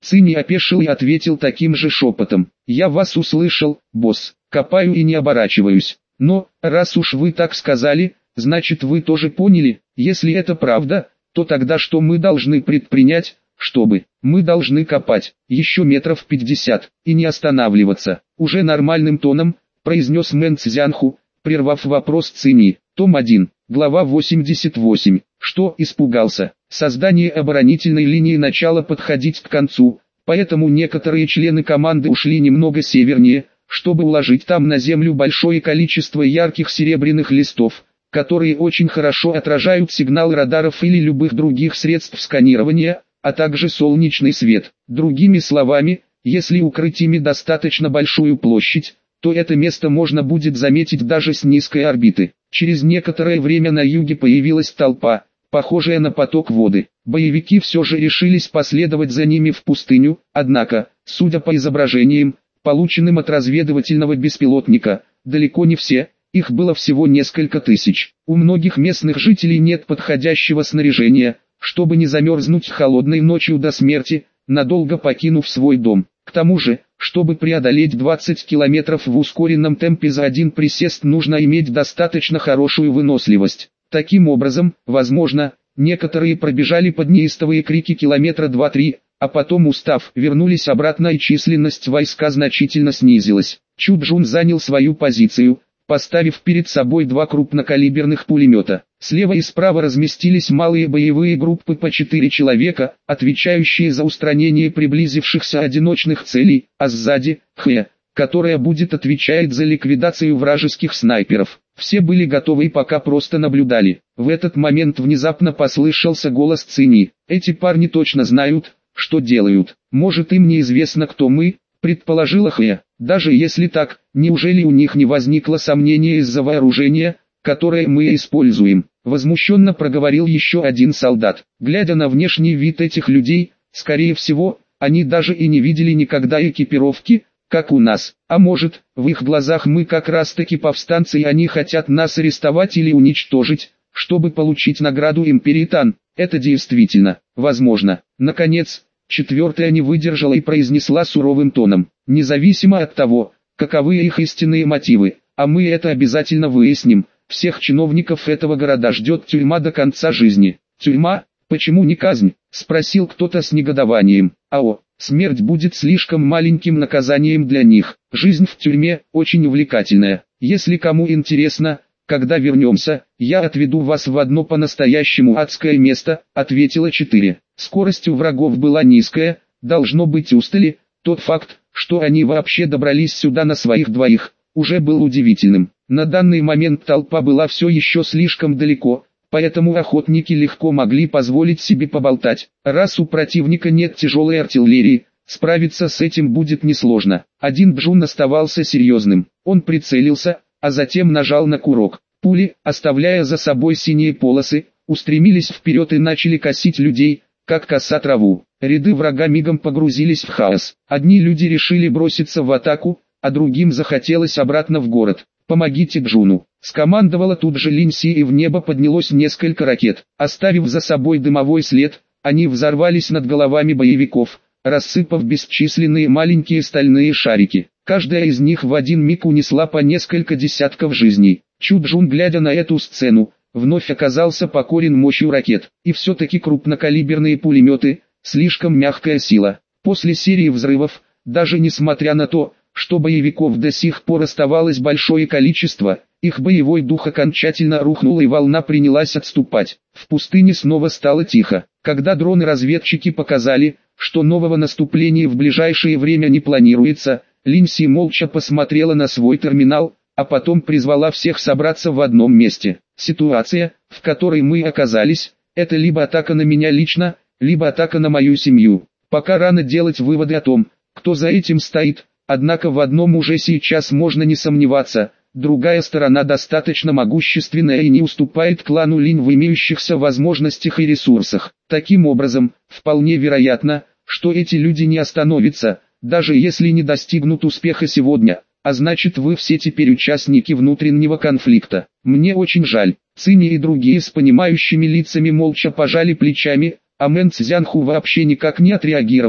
Цинь опешил и ответил таким же шепотом. «Я вас услышал, босс, копаю и не оборачиваюсь. Но, раз уж вы так сказали, значит вы тоже поняли, если это правда, то тогда что мы должны предпринять, чтобы... Мы должны копать, еще метров пятьдесят, и не останавливаться», уже нормальным тоном, произнес Мэн Цзянху, прервав вопрос Цини. Том один, глава восемьдесят восемь. Что, испугался? Создание оборонительной линии начало подходить к концу, поэтому некоторые члены команды ушли немного севернее, чтобы уложить там на землю большое количество ярких серебряных листов, которые очень хорошо отражают сигнал радаров или любых других средств сканирования, а также солнечный свет. Другими словами, если укрыть ими достаточно большую площадь, то это место можно будет заметить даже с низкой орбиты. Через некоторое время на юге появилась толпа, похожая на поток воды. Боевики все же решились последовать за ними в пустыню, однако, судя по изображениям, полученным от разведывательного беспилотника, далеко не все, их было всего несколько тысяч. У многих местных жителей нет подходящего снаряжения, чтобы не замерзнуть холодной ночью до смерти, надолго покинув свой дом. К тому же, чтобы преодолеть двадцать километров в ускоренном темпе за один присест, нужно иметь достаточно хорошую выносливость. Таким образом, возможно, некоторые пробежали под неистовые крики километра два-три, а потом, устав, вернулись обратно и численность войска значительно снизилась. Чуджун занял свою позицию, поставив перед собой два крупнокалиберных пулемета. Слева и справа разместились малые боевые группы по четыре человека, отвечающие за устранение приблизившихся одиночных целей, а сзади – Хэ, которая будет отвечать за ликвидацию вражеских снайперов. Все были готовы и пока просто наблюдали. В этот момент внезапно послышался голос Цини. «Эти парни точно знают, что делают. Может, им неизвестно, кто мы?» – предположила Хэ. «Даже если так, неужели у них не возникло сомнения из-за вооружения, которое мы используем?» Возмущенно проговорил еще один солдат. Глядя на внешний вид этих людей, скорее всего, они даже и не видели никогда экипировки, как у нас. А может, в их глазах мы как раз таки повстанцы и они хотят нас арестовать или уничтожить, чтобы получить награду Империи Тан. Это действительно возможно. Наконец, четвертая не выдержала и произнесла суровым тоном. Независимо от того, каковы их истинные мотивы, а мы это обязательно выясним, всех чиновников этого города ждет тюрьма до конца жизни. Тюрьма? Почему не казнь? Спросил кто-то с негодованием. Ао, смерть будет слишком маленьким наказанием для них. Жизнь в тюрьме очень увлекательная. Если кому интересно, когда вернемся, я отведу вас в одно по-настоящему адское место, ответила четыре. Скорость у врагов была низкая, должно быть устали. Тот факт, что они вообще добрались сюда на своих двоих, уже был удивительным. На данный момент толпа была все еще слишком далеко, поэтому охотники легко могли позволить себе поболтать. Раз у противника нет тяжелой артиллерии, справиться с этим будет несложно. Один Джун оставался серьезным. Он прицелился, а затем нажал на курок. Пули, оставляя за собой синие полосы, устремились вперед и начали косить людей, как коса траву. Ряды врага мигом погрузились в хаос. Одни люди решили броситься в атаку, а другим захотелось обратно в город. «Помогите Джуну!» — скомандовала тут же Линь Си, и в небо поднялось несколько ракет. Оставив за собой дымовой след, они взорвались над головами боевиков, рассыпав бесчисленные маленькие стальные шарики. Каждая из них в один миг унесла по несколько десятков жизней. Чуджун, глядя на эту сцену, вновь оказался покорен мощью ракет. И все-таки крупнокалиберные пулеметы — слишком мягкая сила. После серии взрывов, даже несмотря на то, что боевиков до сих пор оставалось большое количество, их боевой дух окончательно рухнул и волна принялась отступать. В пустыне снова стало тихо. Когда дроны-разведчики показали, что нового наступления в ближайшее время не планируется, Линь Си молча посмотрела на свой терминал, а потом призвала всех собраться в одном месте. Ситуация, в которой мы оказались, это либо атака на меня лично, либо атака на мою семью. Пока рано делать выводы о том, кто за этим стоит. Однако в одном уже сейчас можно не сомневаться, другая сторона достаточно могущественная и не уступает клану Линь в имеющихся возможностях и ресурсах. Таким образом, вполне вероятно, что эти люди не остановятся, даже если не достигнут успеха сегодня, а значит вы все теперь участники внутреннего конфликта. Мне очень жаль. Цини и другие с понимающими лицами молча пожали плечами, а Мэн Цзянху вообще никак не отреагировал,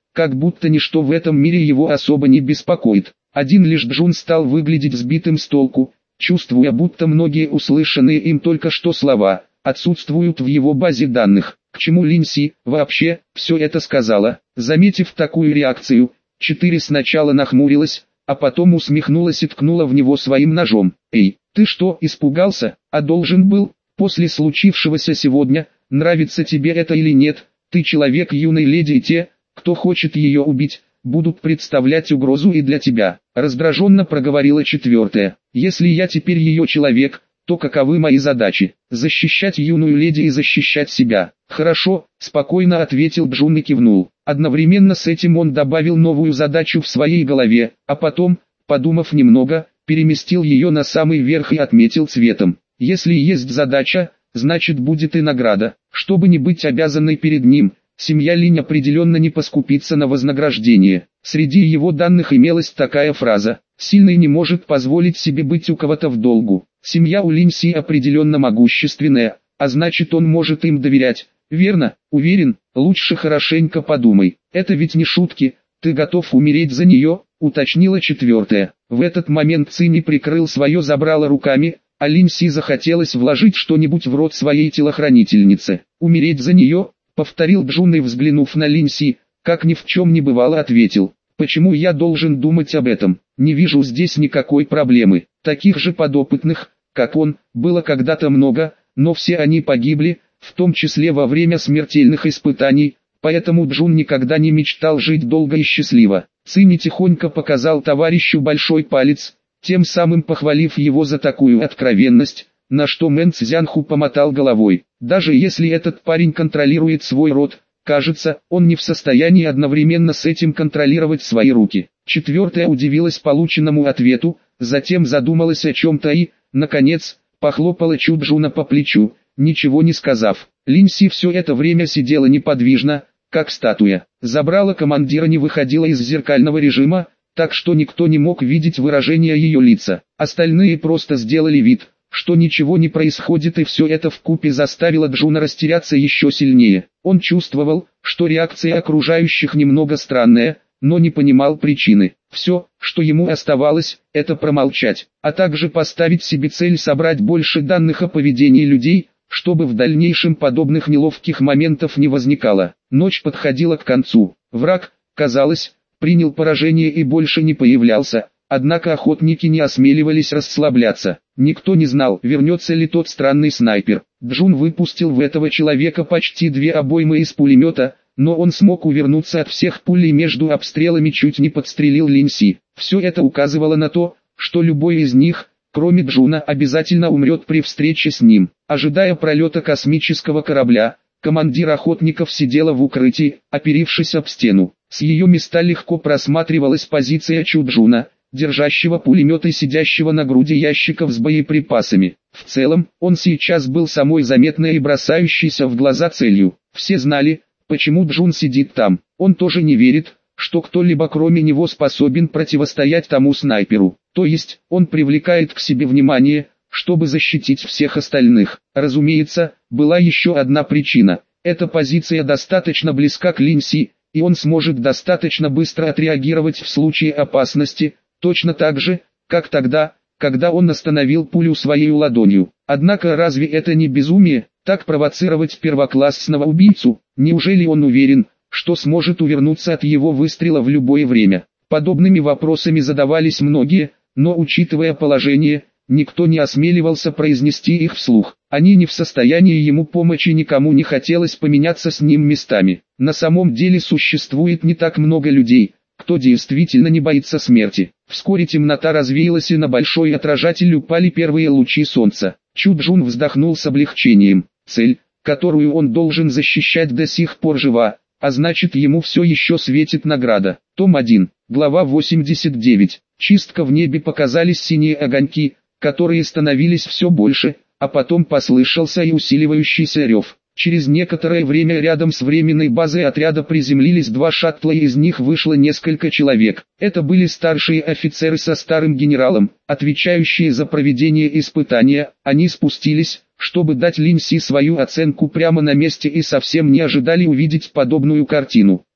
как будто ничто в этом мире его особо не беспокоит. Один лишь Джун стал выглядеть сбитым с толку, чувствуя, будто многие услышанные им только что слова отсутствуют в его базе данных. К чему Линси вообще все это сказала? Заметив такую реакцию, Четыре сначала нахмурилась, а потом усмехнулась и ткнула в него своим ножом. «Эй, ты что, испугался? А должен был? После случившегося сегодня, нравится тебе это или нет, ты человек юной леди, и те, кто хочет ее убить, будут представлять угрозу и для тебя». Раздраженно проговорила четвертая. «Если я теперь ее человек, то каковы мои задачи? Защищать юную леди и защищать себя». «Хорошо», — спокойно ответил Джун и кивнул. Одновременно с этим он добавил новую задачу в своей голове, а потом, подумав немного, переместил ее на самый верх и отметил цветом. Если есть задача, значит будет и награда. Чтобы не быть обязанной перед ним, семья Линь определенно не поскупится на вознаграждение. Среди его данных имелась такая фраза: «Сильный не может позволить себе быть у кого-то в долгу». Семья у Линь Си определенно могущественная, а значит он может им доверять. Верно, уверен, лучше хорошенько подумай. Это ведь не шутки, ты готов умереть за нее, уточнила четвертая. В этот момент Цинни прикрыл свое забрало руками, а Линь Си захотелось вложить что-нибудь в рот своей телохранительнице. Умереть за нее, повторил Джун и, взглянув на Линь Си, как ни в чем не бывало, ответил: «Почему я должен думать об этом? Не вижу здесь никакой проблемы. Таких же подопытных, как он, было когда-то много, но все они погибли, в том числе во время смертельных испытаний, поэтому Джун никогда не мечтал жить долго и счастливо». Цинни тихонько показал товарищу большой палец, тем самым похвалив его за такую откровенность, на что Мэн Цзянху помотал головой. Даже если этот парень контролирует свой род, кажется, он не в состоянии одновременно с этим контролировать свои руки. Четвертая удивилась полученному ответу, затем задумалась о чем-то и, наконец, похлопала Чу Джуна по плечу, ничего не сказав. Линь Си все это время сидела неподвижно, как статуя. Забрало командира не выходило из зеркального режима, так что никто не мог видеть выражение ее лица. Остальные просто сделали вид, что ничего не происходит, и все это вкупе заставило Джуна растеряться еще сильнее. Он чувствовал, что реакция окружающих немного странная, но не понимал причины. Все, что ему оставалось, это промолчать, а также поставить себе цель собрать больше данных о поведении людей, чтобы в дальнейшем подобных неловких моментов не возникало. Ночь подходила к концу. Враг, казалось, принял поражение и больше не появлялся, однако охотники не осмеливались расслабляться. Никто не знал, вернется ли тот странный снайпер. Джун выпустил в этого человека почти две обоймы из пулемета, но он смог увернуться от всех пуль и между обстрелами чуть не подстрелил Линь Си. Все это указывало на то, что любой из них, кроме Джуна, обязательно умрет при встрече с ним. Ожидая пролета космического корабля, командир охотников сидела в укрытии, оперившись об стену. С ее места легко просматривалась позиция Чу Джуна, держащего пулемет и сидящего на груди ящиков с боеприпасами. В целом, он сейчас был самой заметной и бросающейся в глаза целью. Все знали, почему Джун сидит там. Он тоже не верит, что кто-либо кроме него способен противостоять тому снайперу. То есть, он привлекает к себе внимание, чтобы защитить всех остальных. Разумеется, была еще одна причина. Эта позиция достаточно близка к Линь Си, и он сможет достаточно быстро отреагировать в случае опасности, точно так же, как тогда, когда он остановил пулю своей ладонью. Однако разве это не безумие, так провоцировать первоклассного убийцу? Неужели он уверен, что сможет увернуться от его выстрела в любое время? Подобными вопросами задавались многие, но учитывая положение, никто не осмеливался произнести их вслух. Они не в состоянии ему помочь и никому не хотелось поменяться с ним местами. На самом деле существует не так много людей, кто действительно не боится смерти. Вскоре темнота развеялась и на большой отражатель упали первые лучи солнца. Чу Джун вздохнул с облегчением. Цель, которую он должен защищать, до сих пор жива, а значит ему все еще светит награда. Том один, глава восемьдесят девять. Чистка. В небе показались синие огоньки, которые становились все больше, а потом послышался и усиливающийся рев. Через некоторое время рядом с временной базой отряда приземлились два шаттла, и из них вышло несколько человек. Это были старшие офицеры со старым генералом, отвечающие за проведение испытания. Они спустились, чтобы дать Линь Си свою оценку прямо на месте, и совсем не ожидали увидеть подобную картину.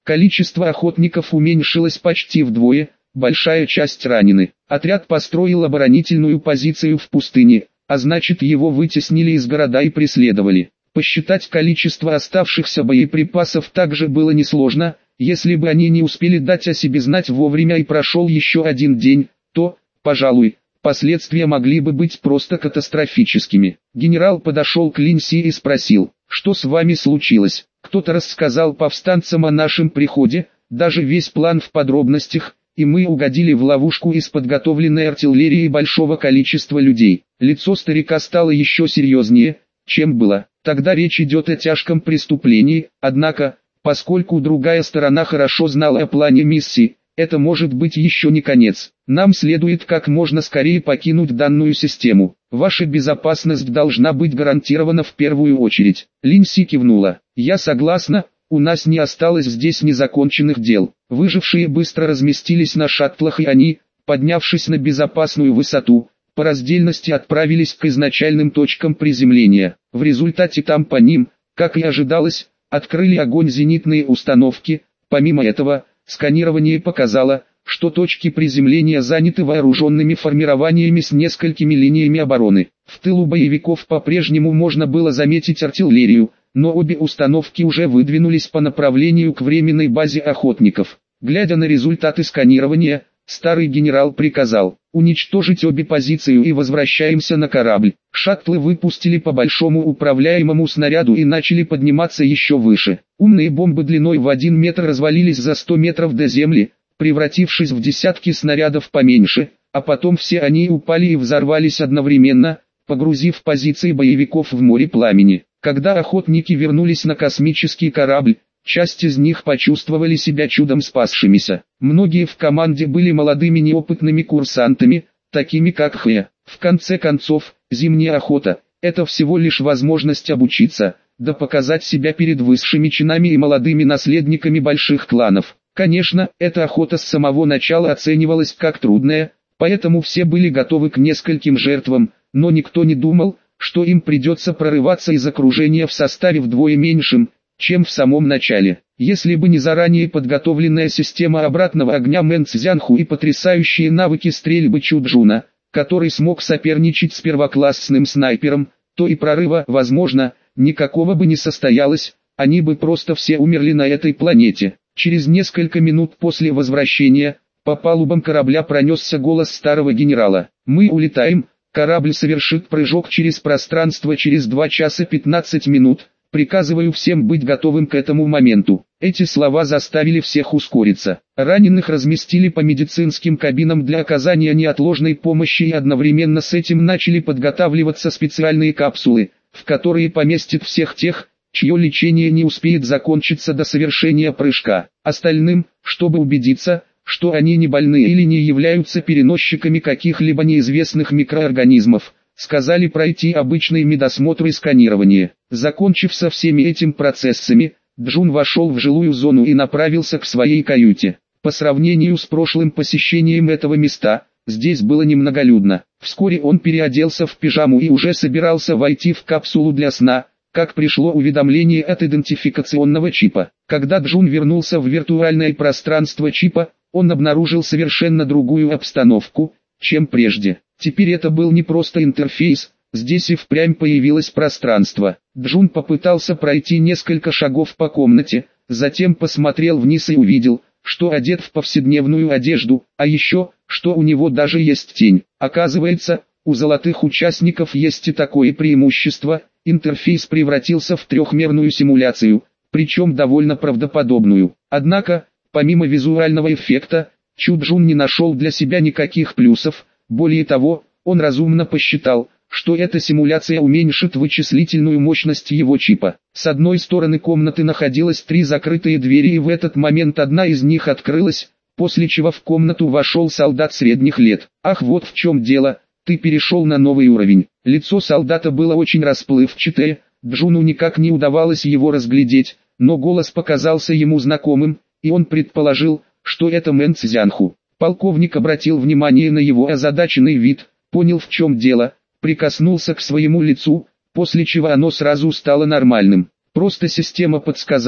Количество охотников уменьшилось почти вдвое, большая часть ранены. Отряд построил оборонительную позицию в пустыне, а значит его вытеснили из города и преследовали. Посчитать количество оставшихся боеприпасов также было несложно. Если бы они не успели дать о себе знать вовремя и прошел еще один день, то, пожалуй, последствия могли бы быть просто катастрофическими. Генерал подошел к Линси и спросил, что с вами случилось. Кто-то рассказал повстанцам о нашем приходе, даже весь план в подробностях, и мы угодили в ловушку из подготовленной артиллерии большого количества людей. Лицо старика стало еще серьезнее, чем было. Тогда речь идет о тяжком преступлении, однако, поскольку другая сторона хорошо знала о плане миссии, это может быть еще не конец. Нам следует как можно скорее покинуть данную систему. Ваша безопасность должна быть гарантирована в первую очередь. Линси кивнула. Я согласна, у нас не осталось здесь незаконченных дел. Выжившие быстро разместились на шаттлах, и они, поднявшись на безопасную высоту, по раздельности отправились к изначальным точкам приземления. В результате там по ним, как и ожидалось, открыли огонь зенитные установки. Помимо этого, сканирование показало, что точки приземления заняты вооруженными формированиями с несколькими линиями обороны. В тылу боевиков по-прежнему можно было заметить артиллерию, но обе установки уже выдвинулись по направлению к временной базе охотников. Глядя на результаты сканирования, старый генерал приказал уничтожить обе позиции и возвращаемся на корабль. Шаттлы выпустили по большому управляемому снаряду и начали подниматься еще выше. Умные бомбы длиной в один метр развалились за сто метров до земли, превратившись в десятки снарядов поменьше, а потом все они упали и взорвались одновременно, погрузив позиции боевиков в море пламени. Когда охотники вернулись на космический корабль, часть из них почувствовали себя чудом спасшимися. Многие в команде были молодыми неопытными курсантами, такими как Хэ. В конце концов, зимняя охота – это всего лишь возможность обучиться, да показать себя перед высшими чинами и молодыми наследниками больших кланов. Конечно, эта охота с самого начала оценивалась как трудная, поэтому все были готовы к нескольким жертвам, но никто не думал, что им придется прорываться из окружения в составе вдвое меньшим, чем в самом начале. Если бы не заранее подготовленная система обратного огня Мэн Цзянху и потрясающие навыки стрельбы Чуджуна, который смог соперничать с первоклассным снайпером, то и прорыва, возможно, никакого бы не состоялось, они бы просто все умерли на этой планете. Через несколько минут после возвращения, по палубам корабля пронесся голос старого генерала. «Мы улетаем, корабль совершит прыжок через пространство через два часа пятнадцать минут, приказываю всем быть готовым к этому моменту». Эти слова заставили всех ускориться. Раненых разместили по медицинским кабинам для оказания неотложной помощи, и одновременно с этим начали подготавливаться специальные капсулы, в которые поместят всех тех, чье лечение не успеет закончиться до совершения прыжка. Остальным, чтобы убедиться, что они не больны или не являются переносчиками каких-либо неизвестных микроорганизмов, сказали пройти обычный медосмотр и сканирование. Закончив со всеми этими процессами, Джун вошел в жилую зону и направился к своей каюте. По сравнению с прошлым посещением этого места, здесь было немноголюдно. Вскоре он переоделся в пижаму и уже собирался войти в капсулу для сна, как пришло уведомление от идентификационного чипа. Когда Джун вернулся в виртуальное пространство чипа, он обнаружил совершенно другую обстановку, чем прежде. Теперь это был не просто интерфейс, здесь и впрямь появилось пространство. Джун попытался пройти несколько шагов по комнате, затем посмотрел вниз и увидел, что одет в повседневную одежду, а еще, что у него даже есть тень. Оказывается, у золотых участников есть и такое преимущество. Интерфейс превратился в трехмерную симуляцию, причем довольно правдоподобную. Однако, помимо визуального эффекта, Чуджун не нашел для себя никаких плюсов. Более того, он разумно посчитал, что эта симуляция уменьшит вычислительную мощность его чипа. С одной стороны комнаты находилось три закрытые двери, и в этот момент одна из них открылась, после чего в комнату вошел солдат средних лет. «Ах, вот в чем дело, ты перешел на новый уровень». Лицо солдата было очень расплывчатое, Джуну никак не удавалось его разглядеть, но голос показался ему знакомым, и он предположил, что это Мэн Цзянху. Полковник обратил внимание на его озадаченный вид, понял, в чем дело, прикоснулся к своему лицу, после чего оно сразу стало нормальным. Просто система подсказала,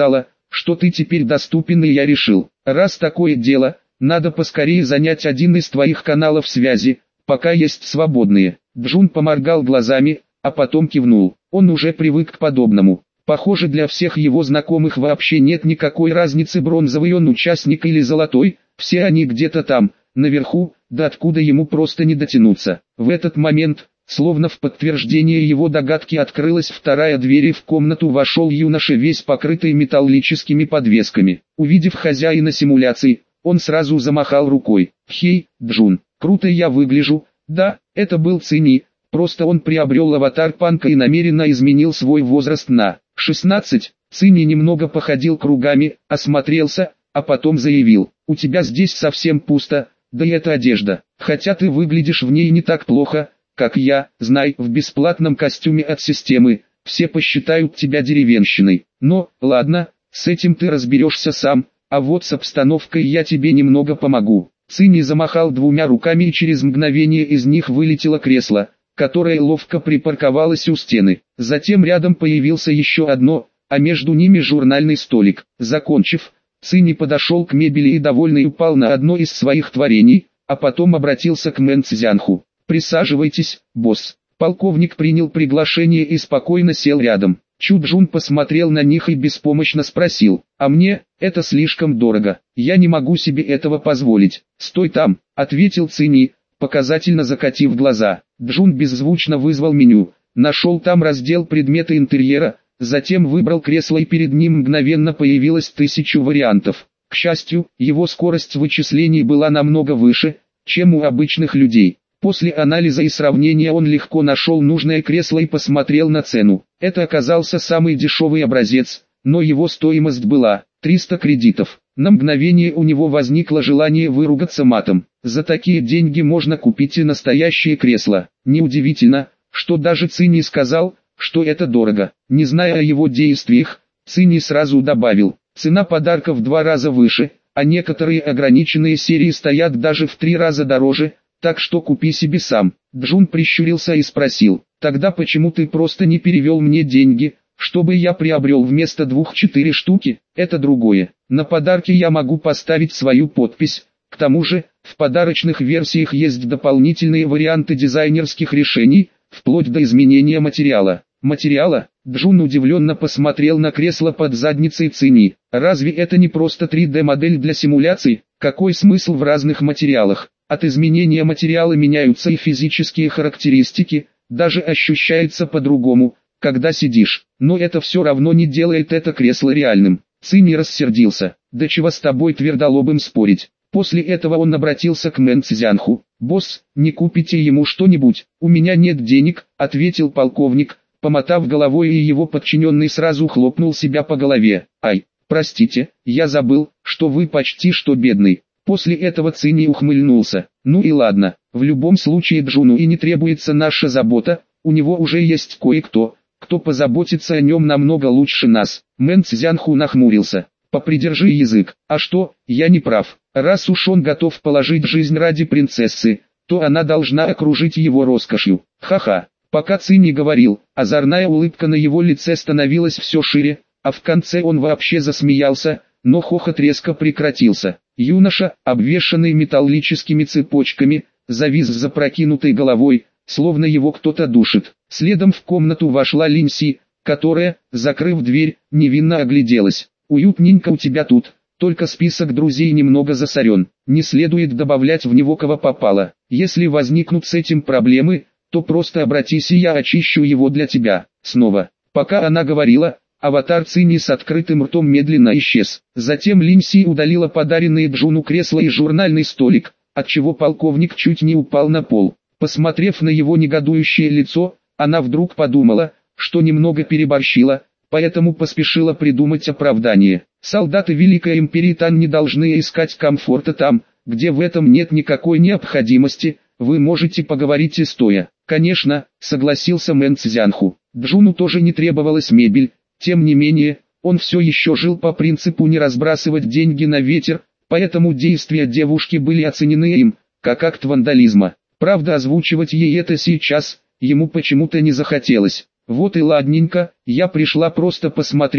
что ты теперь доступен, и я решил, раз такое дело, надо поскорее занять один из твоих каналов связи, пока есть свободные. Джун поморгал глазами, а потом кивнул. Он уже привык к подобному. Похоже, для всех его знакомых вообще нет никакой разницы, бронзовый он участник или золотой, все они где-то там, наверху, да откуда ему просто не дотянуться. В этот момент, словно в подтверждение его догадки, открылась вторая дверь, и в комнату вошел юноша, весь покрытый металлическими подвесками. Увидев хозяина симуляции, он сразу замахал рукой. «Хей, Джун, круто я выгляжу». Да, это был Цинни, просто он приобрел аватар панка и намеренно изменил свой возраст на шестнадцать. Цинни немного походил кругами, осмотрелся, а потом заявил: «У тебя здесь совсем пусто, да и эта одежда, хотя ты выглядишь в ней не так плохо, как я, знай, в бесплатном костюме от системы, все посчитают тебя деревенщиной. Но, ладно, с этим ты разберешься сам, а вот с обстановкой я тебе немного помогу». Цинни замахал двумя руками, и через мгновение из них вылетело кресло, которое ловко припарковалось у стены. Затем рядом появился еще одно, а между ними журнальный столик. Закончив, Цинни подошел к мебели и довольный упал на одно из своих творений, а потом обратился к Мэн Цзянху. «Присаживайтесь, босс». Полковник принял приглашение и спокойно сел рядом. Чу Джун посмотрел на них и беспомощно спросил: «А мне, это слишком дорого, я не могу себе этого позволить». «Стой там», — ответил Цинни, показательно закатив глаза. Джун беззвучно вызвал меню, нашел там раздел «Предметы интерьера», затем выбрал кресло, и перед ним мгновенно появилось тысячу вариантов. К счастью, его скорость вычислений была намного выше, чем у обычных людей. После анализа и сравнения он легко нашел нужное кресло и посмотрел на цену. Это оказался самый дешевый образец, но его стоимость была триста кредитов. На мгновение у него возникло желание выругаться матом. За такие деньги можно купить и настоящее кресло. Неудивительно, что даже Цинни сказал, что это дорого. Не зная о его действиях, Цинни сразу добавил: «Цена подарка в два раза выше, а некоторые ограниченные серии стоят даже в три раза дороже, так что купи себе сам». Джун прищурился и спросил: «Тогда почему ты просто не перевел мне деньги, чтобы я приобрел вместо двух четыре штуки?» «Это другое. На подарки я могу поставить свою подпись. К тому же, в подарочных версиях есть дополнительные варианты дизайнерских решений, вплоть до изменения материала». «Материала?» Джун удивленно посмотрел на кресло под задницей Цинни. «Разве это не просто три дэ модель для симуляций? Какой смысл в разных материалах? От изменения материала меняются и физические характеристики, даже ощущается по-другому, когда сидишь. Но это все равно не делает это кресло реальным». Цинни рассердился. «Да чего с тобой твердолобым спорить?» После этого он обратился к Мэн Цзянху. «Босс, не купите ему что-нибудь?» «У меня нет денег», — ответил полковник, помотав головой, и его подчиненный сразу хлопнул себя по голове. «Ай, простите, я забыл, что вы почти что бедный». После этого Цинни ухмыльнулся. «Ну и ладно, в любом случае Джуну и не требуется наша забота, у него уже есть кое-кто, кто позаботится о нем намного лучше нас». Мэн Цзянху нахмурился. «Попридержи язык. А что, я не прав? Раз уж он готов положить жизнь ради принцессы, то она должна окружить его роскошью». Ха-ха. Пока Цинни говорил, озорная улыбка на его лице становилась все шире, а в конце он вообще засмеялся, но хохот резко прекратился. Юноша, обвешанный металлическими цепочками, завис с запрокинутой головой, словно его кто-то душит. Следом в комнату вошла Линси, которая, закрыв дверь, невинно огляделась. «Уютненько у тебя тут, только список друзей немного засорен, не следует добавлять в него кого попало. Если возникнут с этим проблемы, то просто обратись, и я очищу его для тебя». Снова. Пока она говорила, аватар Цинни с открытым ртом медленно исчез. Затем Линси удалила подаренные Джуну кресло и журнальный столик, отчего полковник чуть не упал на пол. Посмотрев на его негодующее лицо, она вдруг подумала, что немного переборщила, поэтому поспешила придумать оправдание. Солдаты Великой Империи Тан не должны искать комфорта там, где в этом нет никакой необходимости, вы можете поговорить и стоя. «Конечно», — согласился Мэн Цзянху. Джуну тоже не требовалась мебель, тем не менее, он все еще жил по принципу не разбрасывать деньги на ветер, поэтому действия девушки были оценены им, как акт вандализма. Правда, озвучивать ей это сейчас, ему почему-то не захотелось. «Вот и ладненько, я пришла просто посмотреть,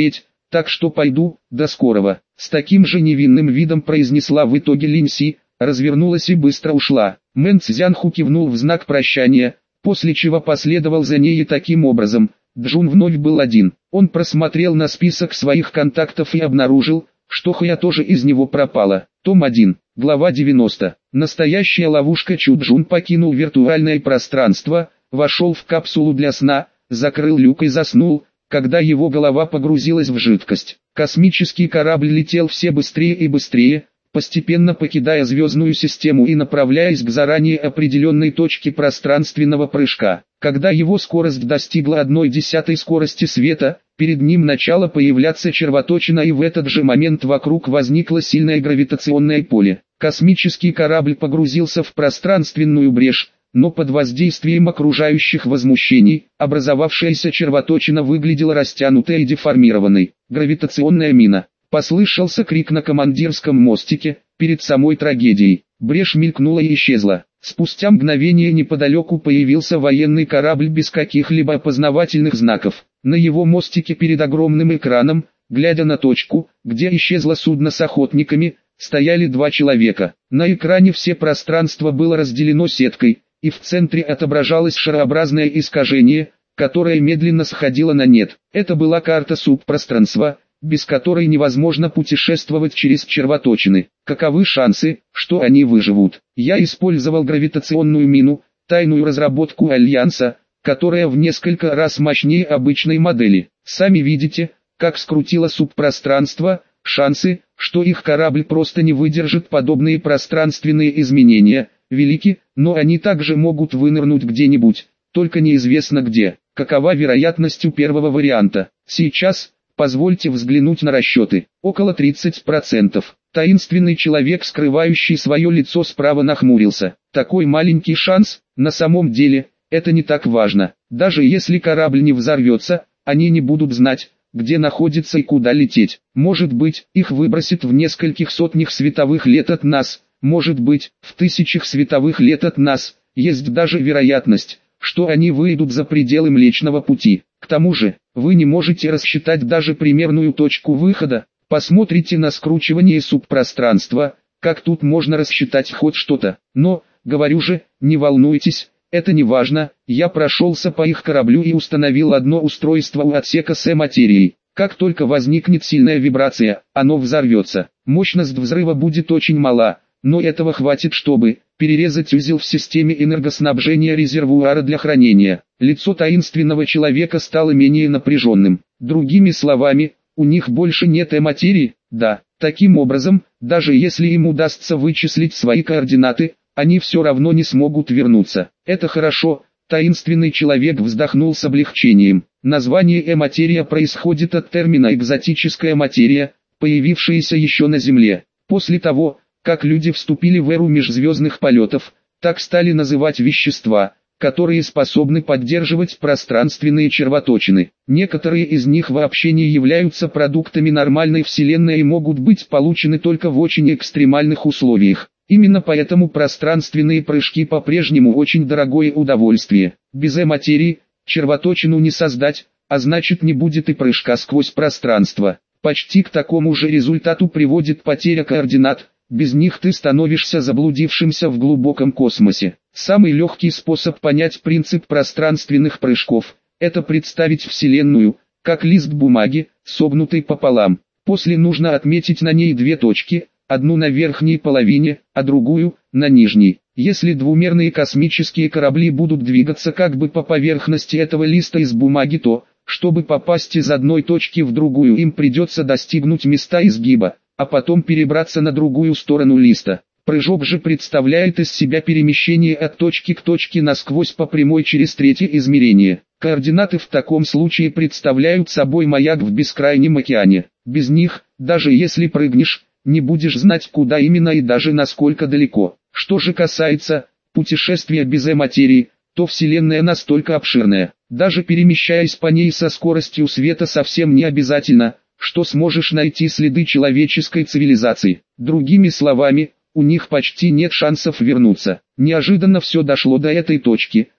так что пойду, до скорого. С таким же невинным видом произнесла в итоге Линси, развернулась и быстро ушла. Мэн Цзянху кивнул в знак прощания, после чего последовал за ней и таким образом. Джун вновь был один. Он просмотрел на список своих контактов и обнаружил, что Хая тоже из него пропала. Том один, глава девяносто. Настоящая ловушка. Чу Джун покинул виртуальное пространство, вошел в капсулу для сна, закрыл люк и заснул, когда его голова погрузилась в жидкость. Космический корабль летел все быстрее и быстрее, постепенно покидая звездную систему и направляясь к заранее определенной точке пространственного прыжка. Когда его скорость достигла одной десятой скорости света, перед ним начало появляться червоточина, и в этот же момент вокруг возникло сильное гравитационное поле. Космический корабль погрузился в пространственную брешь, но под воздействием окружающих возмущений, образовавшаяся червоточина выглядела растянутой и деформированной. Гравитационная мина. Послышался крик на командирском мостике, перед самой трагедией. Брешь мелькнула и исчезла. Спустя мгновение неподалеку появился военный корабль без каких-либо опознавательных знаков. На его мостике перед огромным экраном, глядя на точку, где исчезло судно с охотниками, стояли два человека. На экране все пространство было разделено сеткой, и в центре отображалось шарообразное искажение, которое медленно сходило на нет. Это была карта субпространства, без которой невозможно путешествовать через червоточины. Каковы шансы, что они выживут? Я использовал гравитационную мину, тайную разработку Альянса, которая в несколько раз мощнее обычной модели. Сами видите, как скрутило субпространство. Шансы, что их корабль просто не выдержит подобные пространственные изменения, велики, но они также могут вынырнуть где-нибудь, только неизвестно где. Какова вероятность у первого варианта? Сейчас, позвольте взглянуть на расчеты. Около тридцати процентов. Таинственный человек, скрывающий свое лицо справа, нахмурился. Такой маленький шанс, на самом деле, это не так важно. Даже если корабль не взорвется, они не будут знать, где находится и куда лететь. Может быть, их выбросит в нескольких сотнях световых лет от нас, может быть, в тысячах световых лет от нас. Есть даже вероятность, что они выйдут за пределы Млечного Пути. К тому же, вы не можете рассчитать даже примерную точку выхода. Посмотрите на скручивание субпространства, как тут можно рассчитать хоть что-то. Но, говорю же, не волнуйтесь, это не важно. Я прошелся по их кораблю и установил одно устройство у отсека с материей. Как только возникнет сильная вибрация, оно взорвется. Мощность взрыва будет очень мала, но этого хватит, чтобы перерезать узел в системе энергоснабжения резервуара для хранения. Лицо таинственного человека стало менее напряженным. Другими словами, у них больше нет материи? Да. Таким образом, даже если им удастся вычислить свои координаты, они все равно не смогут вернуться. Это хорошо. Таинственный человек вздохнул с облегчением. Название «э-материя» происходит от термина «экзотическая материя», появившаяся еще на Земле. После того, как люди вступили в эру межзвездных полетов, так стали называть вещества, которые способны поддерживать пространственные червоточины. Некоторые из них вообще не являются продуктами нормальной Вселенной и могут быть получены только в очень экстремальных условиях. Именно поэтому пространственные прыжки по-прежнему очень дорогое удовольствие. Без э-материи червоточину не создать, а значит не будет и прыжка сквозь пространство. Почти к такому же результату приводит потеря координат. Без них ты становишься заблудившимся в глубоком космосе. Самый легкий способ понять принцип пространственных прыжков – это представить Вселенную, как лист бумаги, согнутый пополам. После нужно отметить на ней две точки, одну на верхней половине, а другую – на нижней. Если двумерные космические корабли будут двигаться как бы по поверхности этого листа из бумаги, то, чтобы попасть из одной точки в другую, им придется достигнуть места изгиба, а потом перебраться на другую сторону листа. Прыжок же представляет из себя перемещение от точки к точке насквозь по прямой через третье измерение. Координаты в таком случае представляют собой маяк в бескрайнем океане. Без них, даже если прыгнешь, не будешь знать, куда именно и даже насколько далеко. Что же касается путешествия без э-материи, то Вселенная настолько обширная, даже перемещаясь по ней со скоростью света совсем не обязательно, что сможешь найти следы человеческой цивилизации. Другими словами, у них почти нет шансов вернуться. Неожиданно все дошло до этой точки,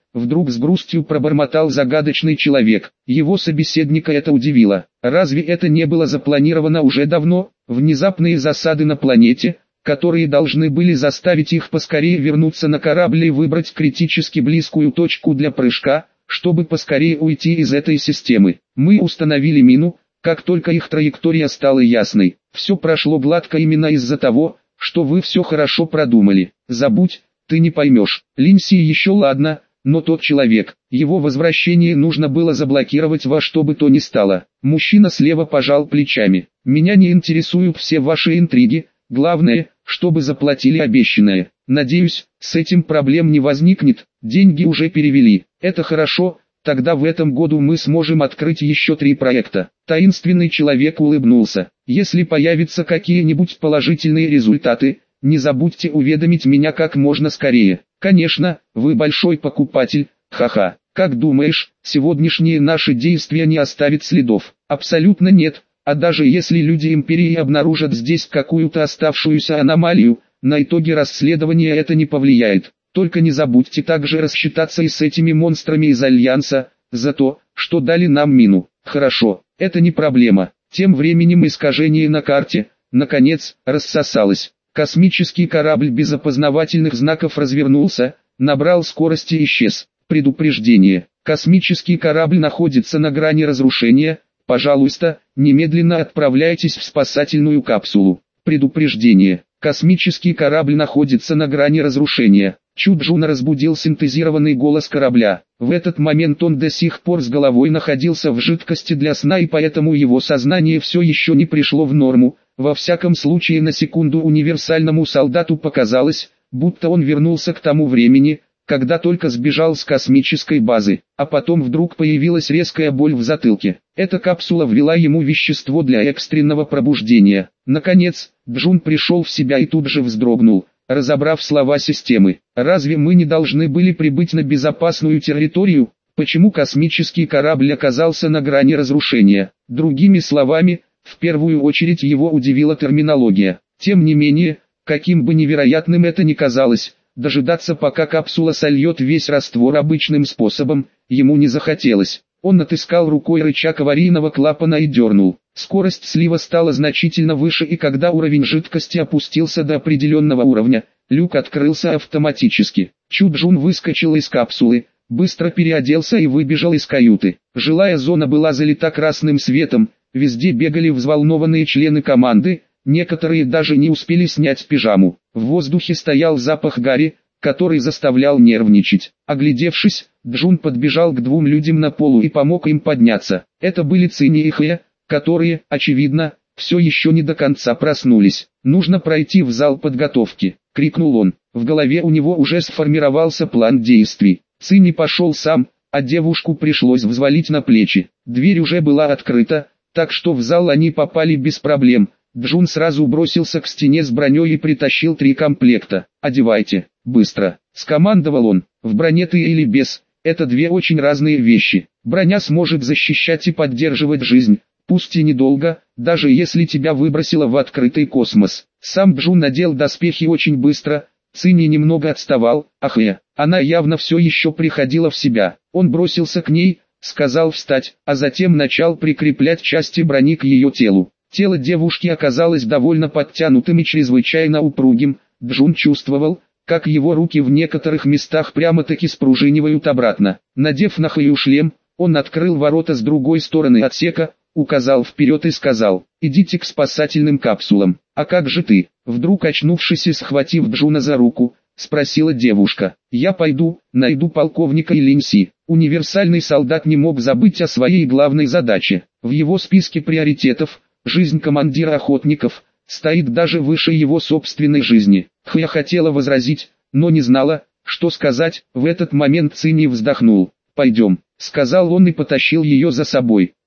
вдруг с грустью пробормотал загадочный человек. Его собеседника это удивило. Разве это не было запланировано уже давно? Внезапные засады на планете, которые должны были заставить их поскорее вернуться на корабль и выбрать критически близкую точку для прыжка, чтобы поскорее уйти из этой системы. Мы установили мину, как только их траектория стала ясной. Все прошло гладко именно из-за того, что вы все хорошо продумали. Забудь, ты не поймешь. Линси еще ладно, но тот человек, его возвращение нужно было заблокировать во что бы то ни стало. Мужчина слева пожал плечами. Меня не интересуют все ваши интриги, главное, чтобы заплатили обещанное. Надеюсь, с этим проблем не возникнет, деньги уже перевели. Это хорошо, тогда в этом году мы сможем открыть еще три проекта. Таинственный человек улыбнулся. Если появятся какие-нибудь положительные результаты, не забудьте уведомить меня как можно скорее. Конечно, вы большой покупатель, ха-ха. Как думаешь, сегодняшние наши действия не оставят следов? Абсолютно нет, а даже если люди Империи обнаружат здесь какую-то оставшуюся аномалию, на итоги расследования это не повлияет. Только не забудьте также рассчитаться и с этими монстрами из Альянса, за то, что дали нам мину. Хорошо, это не проблема. Тем временем искажение на карте, наконец, рассосалось. Космический корабль без опознавательных знаков развернулся, набрал скорость и исчез. Предупреждение. Космический корабль находится на грани разрушения. Пожалуйста, немедленно отправляйтесь в спасательную капсулу. Предупреждение. Космический корабль находится на грани разрушения. Чуджуна разбудил синтезированный голос корабля. В этот момент он до сих пор с головой находился в жидкости для сна и поэтому его сознание все еще не пришло в норму. Во всяком случае на секунду универсальному солдату показалось, будто он вернулся к тому времени, когда только сбежал с космической базы, а потом вдруг появилась резкая боль в затылке. Эта капсула ввела ему вещество для экстренного пробуждения. Наконец, Джун пришел в себя и тут же вздрогнул, разобрав слова системы. «Разве мы не должны были прибыть на безопасную территорию? Почему космический корабль оказался на грани разрушения?» Другими словами, в первую очередь его удивила терминология. Тем не менее, каким бы невероятным это ни казалось, дожидаться пока капсула сольет весь раствор обычным способом, ему не захотелось. Он отыскал рукой рычаг аварийного клапана и дернул. Скорость слива стала значительно выше и когда уровень жидкости опустился до определенного уровня, люк открылся автоматически. Чуджун выскочил из капсулы, быстро переоделся и выбежал из каюты. Жилая зона была залита красным светом, везде бегали взволнованные члены команды, некоторые даже не успели снять пижаму. В воздухе стоял запах гари, который заставлял нервничать. Оглядевшись, Джун подбежал к двум людям на полу и помог им подняться. Это были Цинни и Хэя, которые, очевидно, все еще не до конца проснулись. «Нужно пройти в зал подготовки», — крикнул он. В голове у него уже сформировался план действий. Цинни пошел сам, а девушку пришлось взвалить на плечи. Дверь уже была открыта, так что в зал они попали без проблем. Джун сразу бросился к стене с броней и притащил три комплекта. «Одевайте, быстро», — скомандовал он. «В броне ты или без, это две очень разные вещи. Броня сможет защищать и поддерживать жизнь, пусть и недолго, даже если тебя выбросило в открытый космос». Сам Джун надел доспехи очень быстро. Цинни немного отставал, ах я, она явно все еще приходила в себя. Он бросился к ней, сказал встать, а затем начал прикреплять части брони к ее телу. Тело девушки оказалось довольно подтянутым и чрезвычайно упругим. Джун чувствовал, как его руки в некоторых местах прямо-таки спружинивают обратно. Надев на Хэю шлем, он открыл ворота с другой стороны отсека, указал вперед и сказал: «Идите к спасательным капсулам». «А как же ты?» Вдруг очнувшись и схватив Джуна за руку, спросила девушка. «Я пойду, найду полковника и Линси». Универсальный солдат не мог забыть о своей главной задаче. В его списке приоритетов жизнь командира охотников стоит даже выше его собственной жизни. Хэя хотела возразить, но не знала, что сказать. В этот момент Цинни вздохнул. «Пойдем», — сказал он и потащил ее за собой.